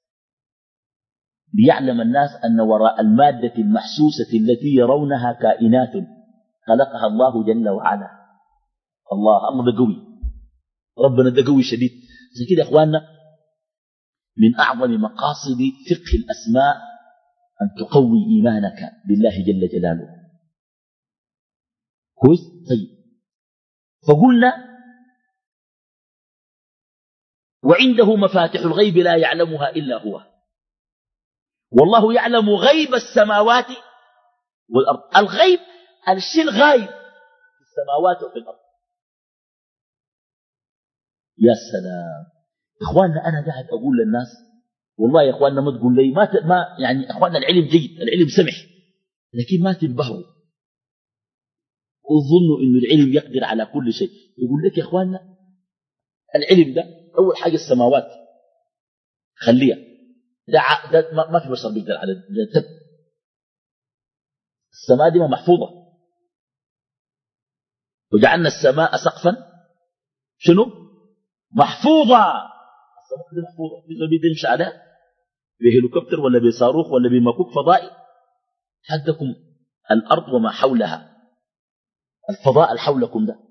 Speaker 1: ليعلم الناس أن وراء المادة المحسوسة التي يرونها كائنات خلقها الله جل وعلا. الله الله ده قوي، ربنا ده قوي شديد. زي كده يا اخواننا من أعظم مقاصد فقه الأسماء أن تقوي إيمانك بالله جل جلاله. كويس. طيب فقلنا وعنده مفاتح الغيب لا يعلمها إلا هو. والله يعلم غيب السماوات والأرض. الغيب الشيء الغايب في السماوات وفي الأرض. يا سلام إخواننا أنا قاعد أقول للناس والله يا إخواننا ما تقول لي ما, ت... ما يعني إخواننا العلم جيد، العلم سمح، لكن ما تنبهروا وظنوا إنه العلم يقدر على كل شيء. يقول لك يا إخواننا العلم ده أول حاجة السماوات خليها ده, ع... ده ما... ما في بشر بيقدر على ده. السماء دي محفوظة وجعلنا السماء سقفا شنو محفوظة. السماء دي محفوظة. في زول بيمشي عليها بهليكوبتر ولا بصاروخ ولا بمكوك فضائي. حدكم الأرض وما حولها الفضاء اللي حولكم ده.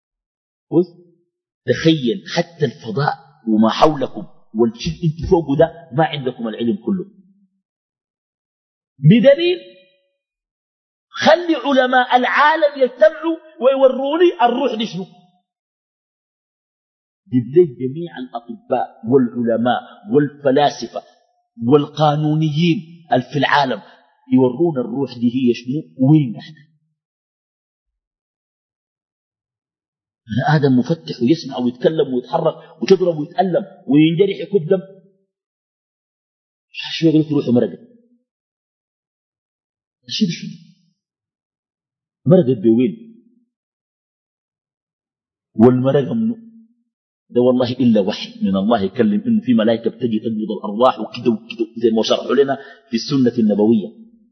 Speaker 1: تخيل حتى الفضاء وما حولكم والشيء انتوا فوقه ده ما عندكم العلم كله. بدليل خلي علماء العالم يجتمعوا ويوروني الروح دي شنو. جيب جميع الأطباء والعلماء والفلاسفة والقانونيين في العالم يورونا الروح دي هي شنو وين نحن. آدم مفتح ويسمع ويتكلم ويتحرك وتضرب ويتألم وينجرح يكب دم. شوية قلت روحوا مرقت شو شو مرقت بوين والمرقة منه ده والله إلا وحي من الله يكلم إنه في ملائكة بتجي تقبض الأرواح وكده وكده زي ما شرحوا لنا في السنة النبوية.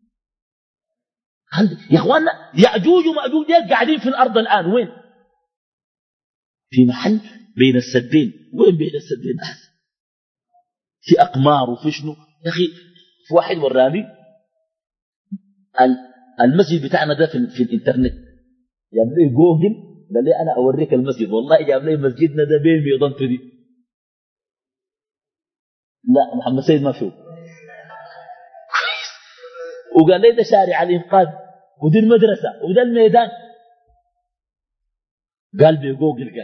Speaker 1: هل يا أخوانا يأجوج ومأجوج قاعدين في الأرض الآن وين؟ في محل بين السدين. وين بين السدين؟ في أقمار وفي شنو يا أخي. في واحد وراني المسجد بتاعنا ده في, في الإنترنت جاب لي جوجل قال لي أنا أوريك المسجد. والله جاب لي مسجدنا ده بين ميضانته دي. لا محمد سيد ما فيه. وقال لي ده شارع الإنقاذ ودي المدرسة وده الميدان. قال بي جوجل قال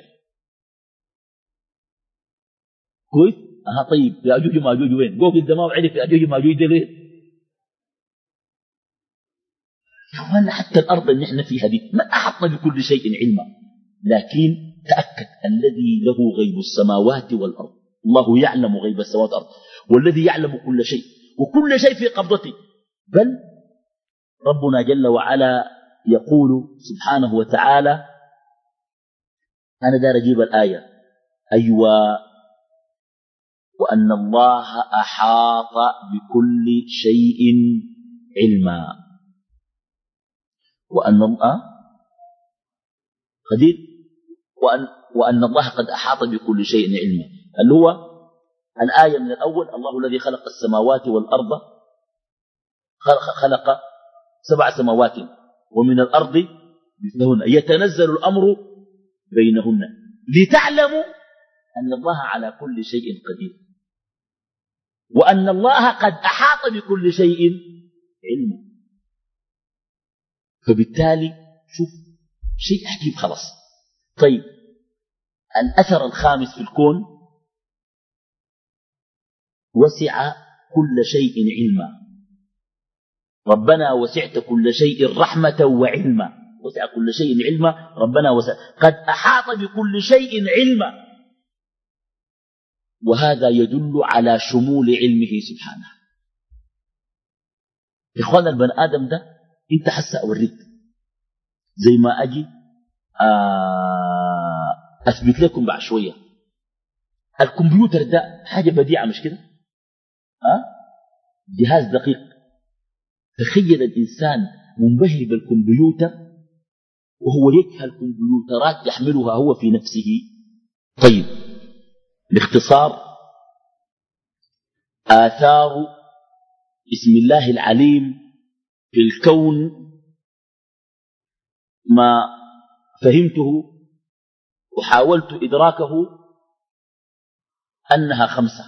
Speaker 1: كويس. أها طيب يأجوج ومأجوج وين؟ جوجل ده ما عرف يأجوج ومأجوج ده ليه؟ يا أخوانا حتى الأرض اللي نحن فيها دي ما أحطنا بكل شيء علما. لكن تأكد الذي له غيب السماوات والأرض. الله يعلم غيب السماوات والأرض والذي يعلم كل شيء وكل شيء في قبضته. بل ربنا جل وعلا يقول سبحانه وتعالى أنا دار أجيب الآية أيوة وأن الله أحاط بكل شيء علما. وأن الله قدير وأن, وأن الله قد أحاط بكل شيء علما اللي هو الآية من الأول الله الذي خلق السماوات والأرض خلق, خلق سبع سماوات ومن الأرض مثلهن يتنزل الأمر بينهن لتعلموا أن الله على كل شيء قدير وأن الله قد أحاط بكل شيء علما. فبالتالي شوف شيء عجيب خلاص. طيب الأثر الخامس في الكون وسع كل شيء علما. ربنا وسعت كل شيء رحمة وعلما. وسع كل شيء علما. ربنا وسع قد أحاط بكل شيء علما. وهذا يدل على شمول علمه سبحانه. إخوانا البني آدم ده انت حسا أوريك زي ما أجي أثبت لكم بعد شوية. الكمبيوتر ده حاجة بديعة مش كده؟ أه؟ جهاز دقيق. تخيل الإنسان منبهر بالكمبيوتر وهو يجهل الكمبيوترات يحملها هو في نفسه. طيب باختصار آثار اسم الله العليم في الكون ما فهمته وحاولت إدراكه أنها خمسة.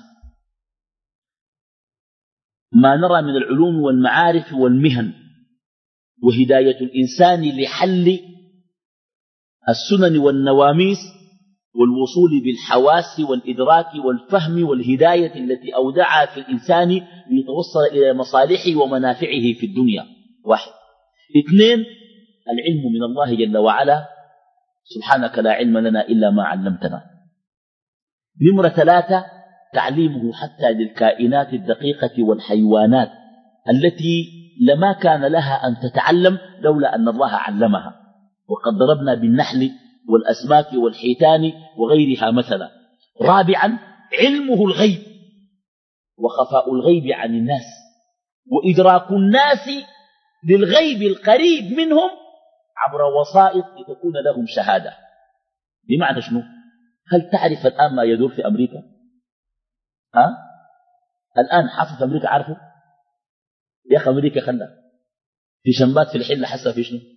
Speaker 1: ما نرى من العلوم والمعارف والمهن وهداية الإنسان لحل السنن والنواميس والوصول بالحواس والإدراك والفهم والهداية التي أودعها في الإنسان ليتوصل إلى مصالحه ومنافعه في الدنيا. واحد. اثنين العلم من الله جل وعلا سبحانك لا علم لنا إلا ما علمتنا. نمرة ثلاثة تعليمه حتى للكائنات الدقيقة والحيوانات التي لما كان لها أن تتعلم لولا أن الله علمها. وقد ضربنا بالنحل والأسماك والحيتان وغيرها مثلا. رابعا علمه الغيب وخفاء الغيب عن الناس وإدراك الناس للغيب القريب منهم عبر وسائط لتكون لهم شهادة. بمعنى شنو؟ هل تعرف الآن ما يدور في أمريكا؟ ها؟ الآن حاصل في أمريكا عارفه؟ يا أخي أمريكا خلها في شنبات في الحلة حسها في شنو؟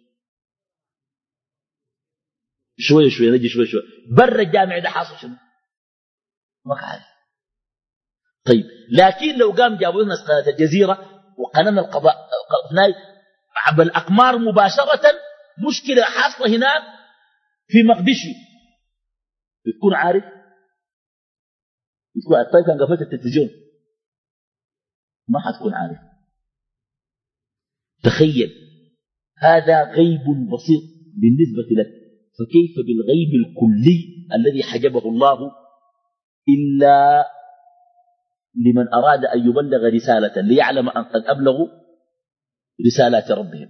Speaker 1: شوية شوية نجي شوية شوية برا الجامع ده حاصل شنو؟ ما عارف. طيب لكن لو قام جابوا لنا قناة الجزيرة وقناة القضاء عبر الأقمار مباشرة مشكلة حاصلة هناك في مقدشو بتكون عارف؟ بتكون عارف. طيب كان قفلت التلفزيون ما حتكون عارف. تخيل هذا غيب بسيط بالنسبة لك فكيف بالغيب الكلي الذي حجبه الله إلا لمن أراد أن يبلغ رسالة ليعلم أن قد أبلغوا رسالات ربهم.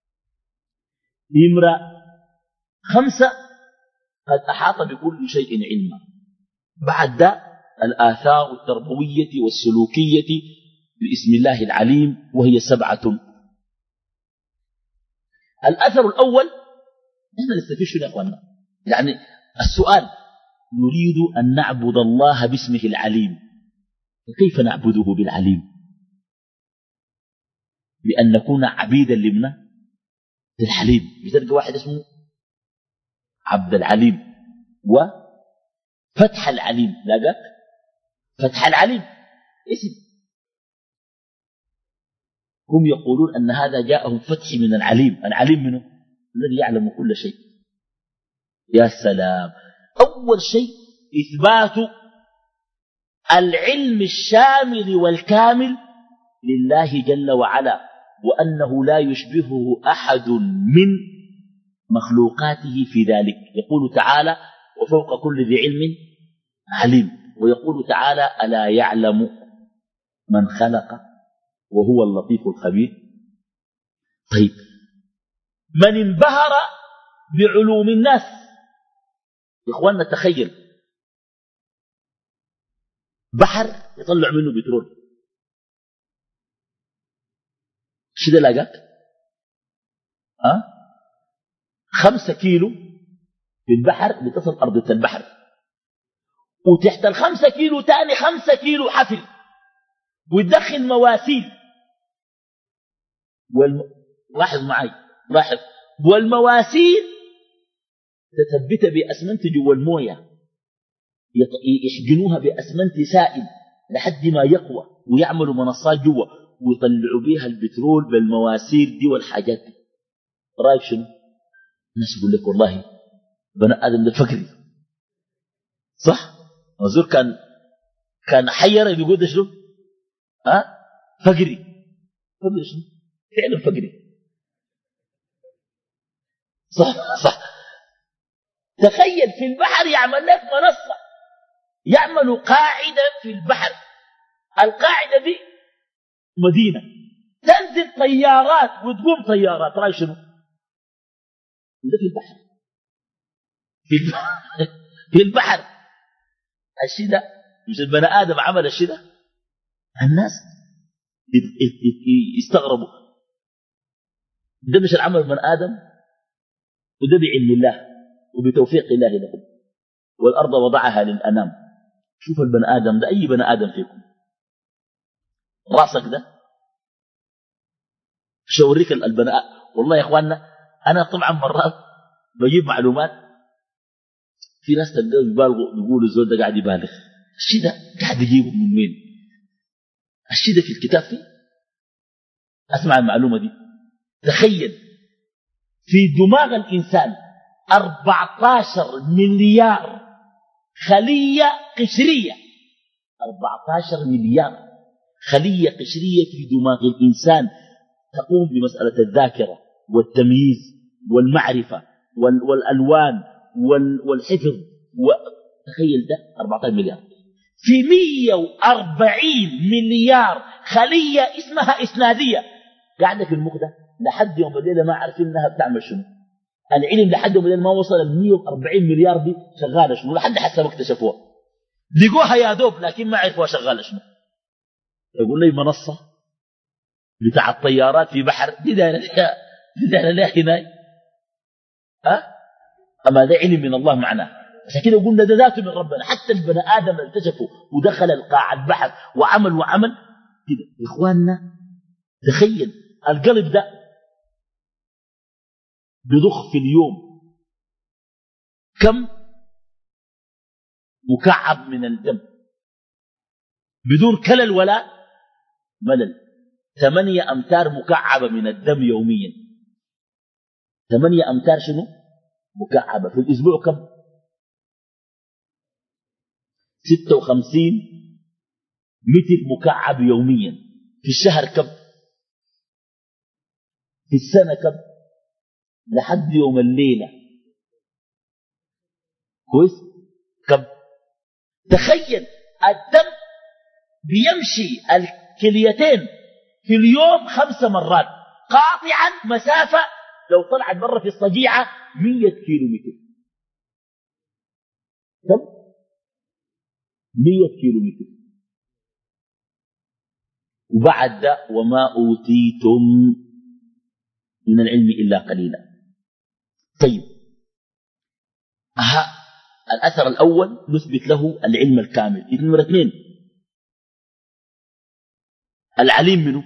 Speaker 1: نمرة خمسة قد أحاط بكل شيء علما. بعد ده الآثار التربوية والسلوكية باسم الله العليم، وهي سبعة. الأثر الأول نحن نستفيد شنو يا أخوانا؟ يعني السؤال نريد أن نعبد الله باسمه العليم، فكيف نعبده بالعليم؟ بأن نكون عبيدا لمن؟ للحليم. بتلقى واحد اسمه عبد العليم وفتح العليم، لاقاك فتح العليم اسم. هم يقولون أن هذا جاءهم فتح من العليم. العليم منه؟ الذي يعلم كل شيء. يا سلام. أول شيء إثبات العلم الشامل والكامل لله جل وعلا، وأنه لا يشبهه أحد من مخلوقاته في ذلك. يقول تعالى وفوق كل ذي علم عليم، ويقول تعالى ألا يعلم من خلق وهو اللطيف الخبير. طيب من انبهر بعلوم الناس يا إخواننا، تخيل بحر يطلع منه بترول، شده لاقاك أه؟ خمسة كيلو في البحر بتصل أرضية البحر، وتحت الخمسة كيلو تاني خمسة كيلو حفل، وتدخل مواسيل والم... لاحظ معي لاحظ، والمواسيل تثبتها بأسمنت جوا المويه، يحقنوها بأسمنت سائل لحد ما يقوى، ويعملوا منصات جوا ويطلعوا بيها البترول بالمواسير دي والحاجات دي. رأيك شنو؟ الناس يقول لك والله بني آدم ده فقري، صح؟ وزور كان كان حيرة يقول ده شنو؟ ها؟ فقري. فقري شنو؟ فعلا فقري. صح صح. تخيل في البحر يعمل لك منصة، يعملوا قاعدة في البحر، القاعدة دي مدينة، تنزل طيارات وتقوم طيارات. رأي شنو؟ وده في البحر، في البحر, في البحر. الشيء ده مش البني آدم عمل الشيء ده، الناس يستغربوا. ده مش العمل البني آدم، وده بعلم الله وبتوفيق الله لهم. والأرض وضعها للأنام. شوف البني آدم ده، أي بني آدم فيكم راسك ده شوريك البني آدم. والله يا إخواننا أنا طبعا مرات بجيب معلومات، في ناس تلقوا يبالغوا يقولوا الزول ده قاعد يبالغ. الشيء ده قاعد يجيبه من وين؟ الشيء ده في الكتاب فيه. أسمع المعلومة دي. تخيل في دماغ الإنسان أربعة عشر مليار خلية قشرية، أربعة عشر مليار خلية قشرية في دماغ الإنسان تقوم بمسألة الذاكرة والتمييز والمعرفة والألوان والحفظ. تخيل ده أربعة عشر مليار في مئة وأربعين مليار خلية اسمها إسنادية قاعدة في المخ ده لحد يوم الليلة ما عارفين انها بتعمل شنو. العلم لحد يوم الليلة ما وصل ال مئة وأربعين مليار دي شغالة شنو، لحد حسب اكتشفوها لقوها يا دوب، لكن ما عرفوها شغالة شنو. يقول لي منصة بتاع الطيارات في بحر دي دايرة دي دايرة لها هناي أه؟ أما ده علم من الله معنا. عشان كده قلنا ده ذاته من ربنا. حتى البني آدم اكتشفوا ودخل القاع البحر وعمل وعمل كده. إخواننا تخيل القلب ده بضخ في اليوم كم مكعب من الدم بدون كلل ولا ملل؟ ثمانية أمتار مكعبة من الدم يوميا. ثمانية أمتار شنو مكعبة. في الأسبوع كم؟ ستة وخمسين متر مكعب يوميا. في الشهر كم؟ في السنة كم؟ لحد يوم الليلة كويس كم؟ تخيل الدم بيمشي الكليتين في اليوم خمس مرات قاطعا مسافة لو طلعت برا في الصجيعة مية كيلو متر. كم؟ مية كيلو متر. وبعد ده وما أوتيتم من العلم إلا قليلا. طيب أها الأثر الأول نثبت له العلم الكامل. نمرة اثنين العليم منه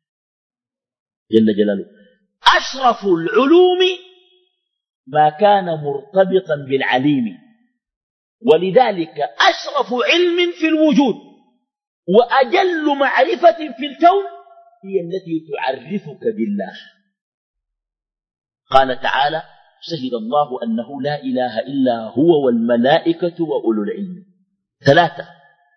Speaker 1: جل جلاله. أشرف العلوم ما كان مرتبطا بالعليم، ولذلك أشرف علم في الوجود وأجل معرفة في الكون هي التي تعرفك بالله. قال تعالى شهد الله أنه لا إله إلا هو والملائكة وأولو العلم. ثلاثة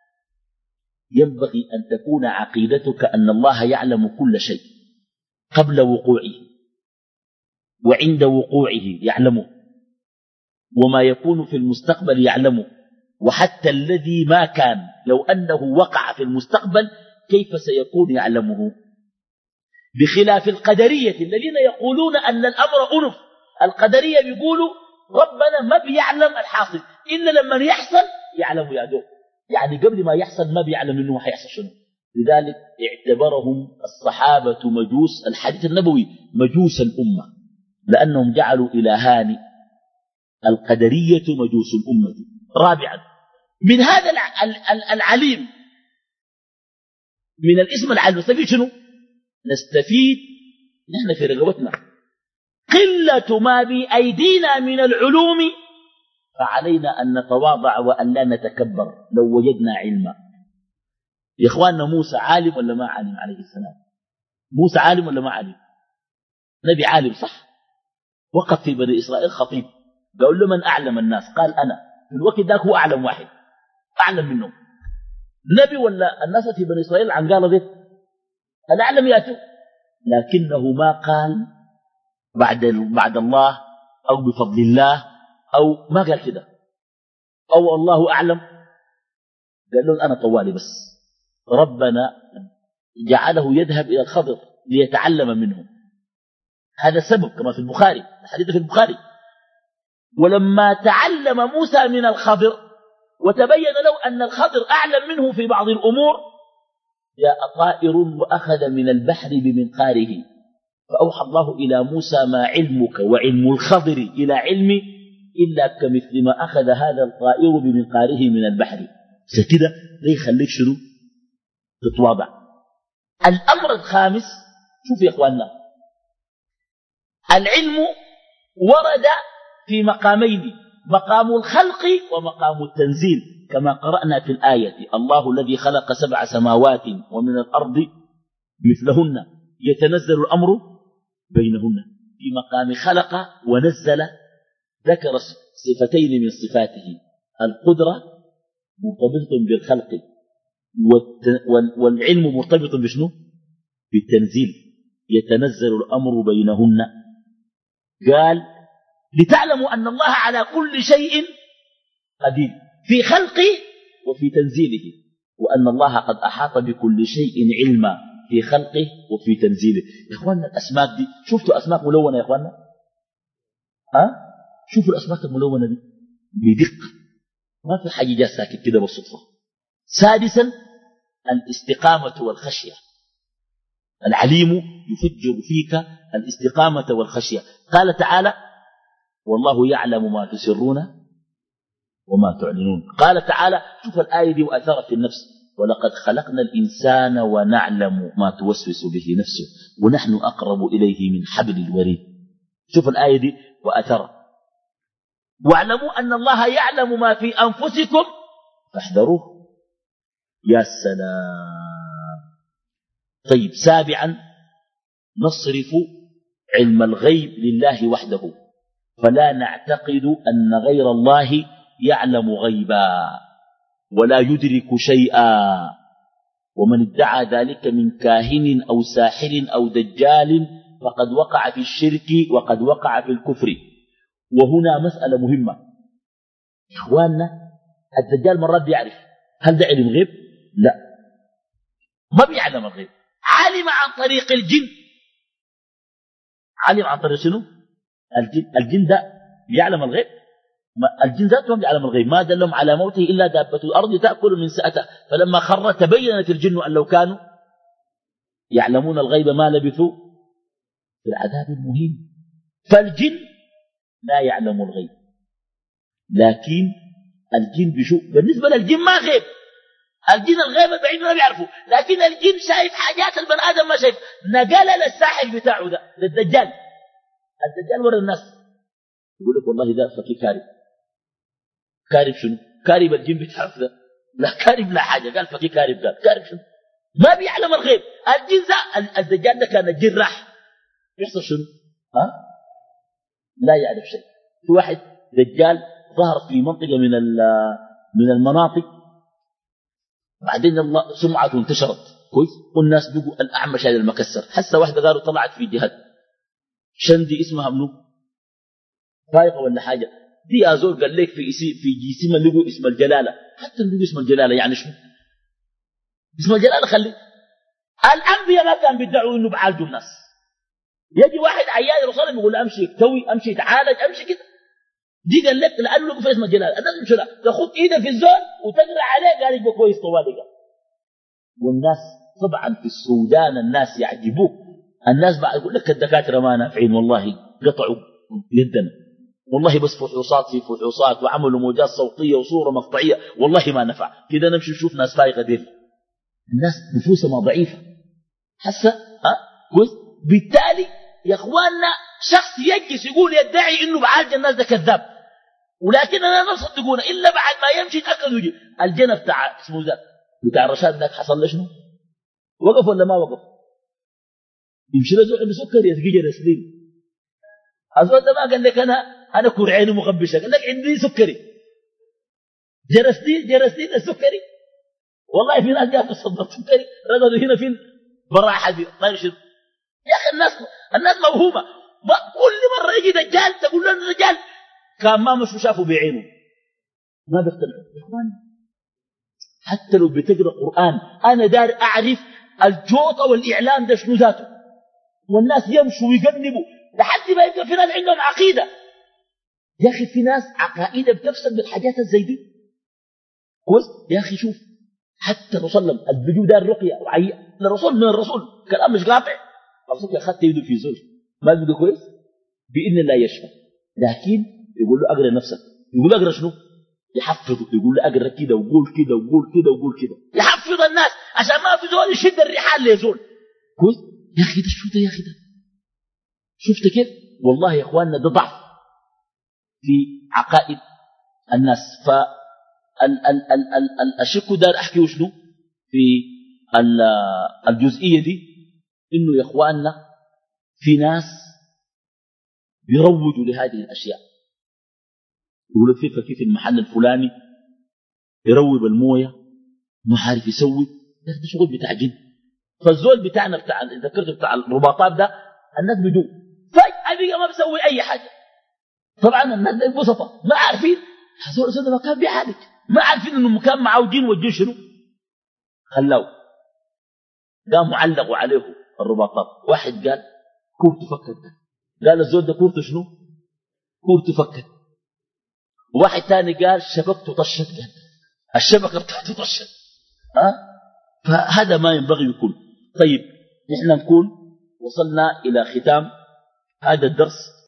Speaker 1: ينبغي أن تكون عقيدتك أن الله يعلم كل شيء قبل وقوعه وعند وقوعه يعلمه، وما يكون في المستقبل يعلمه، وحتى الذي ما كان لو أنه وقع في المستقبل كيف سيكون يعلمه. بخلاف القدرية الذين يقولون أن الأمر أنف. القدرية بيقولوا ربنا ما بيعلم الحاصل إلا لما يحصل يعلم يا دوب، يعني قبل ما يحصل ما بيعلم إنه حيحصل شنو. لذلك اعتبرهم الصحابة مجوس الحديث النبوي مجوس الأمة، لأنهم جعلوا إلهان القدرية مجوس الأمة. رابعا من هذا العليم من الاسم العليم نستفيد شنو؟ نستفيد نحن في رغبتنا قلة ما بأيدينا من العلوم، فعلينا أن نتواضع وأن لا نتكبر لو وجدنا علما. يا إخواننا موسى عالم ولا ما عالم عليه السلام؟ موسى عالم ولا ما عالم؟ نبي عالم صح. وقف في بني إسرائيل خطيب قال له من أعلم الناس؟ قال أنا. في الوقت ذاك هو أعلم واحد أعلم منه. نبي ولا الناس في بني إسرائيل عن قال ذلك الأعلم يأتوا، لكنه ما قال بعد, بعد الله أو بفضل الله أو ما قال كده أو الله أعلم. قال له أنا طوالي بس. ربنا جعله يذهب إلى الخضر ليتعلم منه. هذا السبب كما في البخاري الحديث في البخاري. ولما تعلم موسى من الخضر وتبين له أن الخضر أعلم منه في بعض الأمور جاء طائر وأخذ من البحر بمنقاره، فأوحى الله إلى موسى ما علمك وعلم الخضر إلى علمي إلا كمثل ما أخذ هذا الطائر بمنقاره من البحر. كده ده يخليك شنو؟ تتواضع. الأمر الخامس شوف يا إخواننا، العلم ورد في مقامين، مقام الخلق ومقام التنزيل، كما قرأنا في الآية الله الذي خلق سبع سماوات ومن الأرض مثلهن يتنزل الأمر بينهن. في مقام خلق ونزل ذكر صفتين من صفاته، القدرة مرتبط بالخلق والعلم مرتبط بشنو؟ بالتنزيل، يتنزل الأمر بينهن. قال لتعلموا أن الله على كل شيء قدير في خلقه وفي تنزيله، وأن الله قد أحاط بكل شيء علما في خلقه وفي تنزيله. يا إخواننا الأسماك دي شفتوا أسماك ملونة يا إخواننا؟ أه؟ شوفوا الأسماك الملونة دي بدقة، ما في حاجة جاء ساكت كده بالصدفة. سادسا الاستقامة والخشية. العليم يفجر فيك الاستقامة والخشية. قال تعالى والله يعلم ما تسرون وما تعلنون. قال تعالى شوف الآية دي وأثرت في النفس ولقد خلقنا الإنسان ونعلم ما توسوس به نفسه ونحن أقرب إليه من حبل الوريد. شوف الآية دي وأثرت. واعلموا أن الله يعلم ما في أنفسكم فاحذروه. يا سلام. طيب سابعا نصرف علم الغيب لله وحده، فلا نعتقد أن غير الله يعلم غيبا ولا يدرك شيئا. ومن ادعى ذلك من كاهن أو ساحر أو دجال فقد وقع في الشرك وقد وقع في الكفر. وهنا مسألة مهمة إخواننا، الدجال مرات بيعرف هل ده علم غيب؟ لا، ما بيعلم الغيب. علم عن طريق الجن. علم عن طريق شنو؟ الجن. الجن ده بيعلم الغيب. الجن ذاتهم يعلم الغيب. ما دلهم على موته إلا دابة الأرض تأكل من سأته فلما خر تبينت الجن أن لو كانوا يعلمون الغيب ما لبثوا في العذاب المهين. فالجن لا يعلم الغيب لكن الجن بيشوف. بالنسبة للجن ما غيب. الجن الغيب البعيد ما بيعرفوا لكن الجن شايف حاجات البني آدم ما شايف. نقل للساحر بتاعه ده للدجال. الدجال ورا الناس يقول لك والله ده فكي كارب. كارب شنو؟ كارب الجن بتعرف ده. لا كارب لا حاجة. قال فكي كارب. قال كارب شنو؟ ما بيعلم الغيب. الجن ذا الدجال ده كان الجن راح يحصل شنو؟ ها؟ لا يعرف شيء. في واحد دجال ظهر في منطقة من من المناطق بعدين الله سمعته انتشرت كويس والناس بيقوا الأعمش هذا المكسر. حتى واحدة قالوا طلعت في جهاد شندي اسمها منو فايقة ولا حاجة دي أزول قال لك في في جسم لقوا اسم الجلالة. حتى لقوا اسم الجلالة يعني شنو اسم الجلالة؟ خلي الأنبياء ما كان بيدعوا إنه بعالجوا الناس. يجي واحد عيال رسول يقول امشي اكتوي امشي تعالج امشي كده. دي قال لك لانه لقوا في اسم الجلال الناس مش لا تاخذ ايدك في الزول وتقرا عليه قال يبقى كويس طوالي. والناس طبعا في السودان الناس يعجبوك. الناس بعد يقول لك الدكاتره ما نافعين والله قطعوا يدنا والله بس فحوصات في فحوصات وعملوا موجات صوتيه وصوره مقطعيه والله ما نفع كده. نمشي نشوف ناس فايقه دي. الناس نفوسهم ضعيفه حسه ها كويس. بالتالي يا اخواننا شخص يجلس يقول يدعي انه بعالج الناس ده كذاب ولكننا ما نصدقونه الا بعد ما يمشي يتاكد ويجي. الجنة بتاع اسمه ذاك بتاع الرشاد ذاك حصل له شنو؟ وقف ولا ما وقف؟ يمشي له زوج بسكر يسقي جرسلين. الزول ده ما قال لك انا انا كور عيني مغبشه قال لك عندي سكري. جرسلين جرسلين السكري. والله في ناس جاء في الصدر سكري رقدوا هنا فين برا حدي ما يشرب. يا اخي الناس الناس موهومه. كل مره يجي دجال تقول له الرجال كان ما مش شافوا بعينه ما بيقتنعوا. يا اخوان حتى لو بتقرا قران انا دار اعرف الجوطه والاعلام ده شنو ذاته. والناس يمشوا ويقلبوا لحد ما يبقى في ناس عندهم عقيده. يا اخي في ناس عقائده بتفسد بالحاجات الزي دي كويس. يا اخي شوف حتى الرسول صلى الله عليه وسلم البجو دار رقيه للرسول من الرسول كلام مش قاطع. الرسول اخذت يده في زوج ما بده كويس باذن الله يشفى. لكن يقول له اقرا نفسك. يقول له اقرا شنو؟ يحفظه. يقول له اقرا كده وقول كده وقول كده وقول كده. يحفظ الناس عشان ما في زول يشد الرحال لزول كويس. يا اخي ده شو ده يا اخي ده شفت كيف؟ والله يا اخواننا ده ضعف في عقائد الناس. ف الشك دار احكي شنو في الجزئيه دي انه يا اخواننا في ناس بيروجوا لهذه الاشياء. يقول لك في كيف المحل الفلاني يروب المويه ما عارف يسوي. ده شغل بتاع جن. فالزول بتاعنا بتاع ذكرت بتاع الرباطات ده الناس بدو فجاه بيجي ما بيسوي اي حاجه. طبعا الناس ببساطه ما عارفين الزول ده ما كان بيعالج ما عارفين انه مكان معه جن والجن شنو خلوه. قاموا علقوا عليه الرباطات. واحد قال كورته فكت. قال الزول ده كورته شنو؟ كورته فكت. واحد ثاني قال شبكته طشت. قال الشبكه بتاعته طشت. أه؟ فهذا ما ينبغي يكون. طيب نحن نكون وصلنا الى ختام هذا الدرس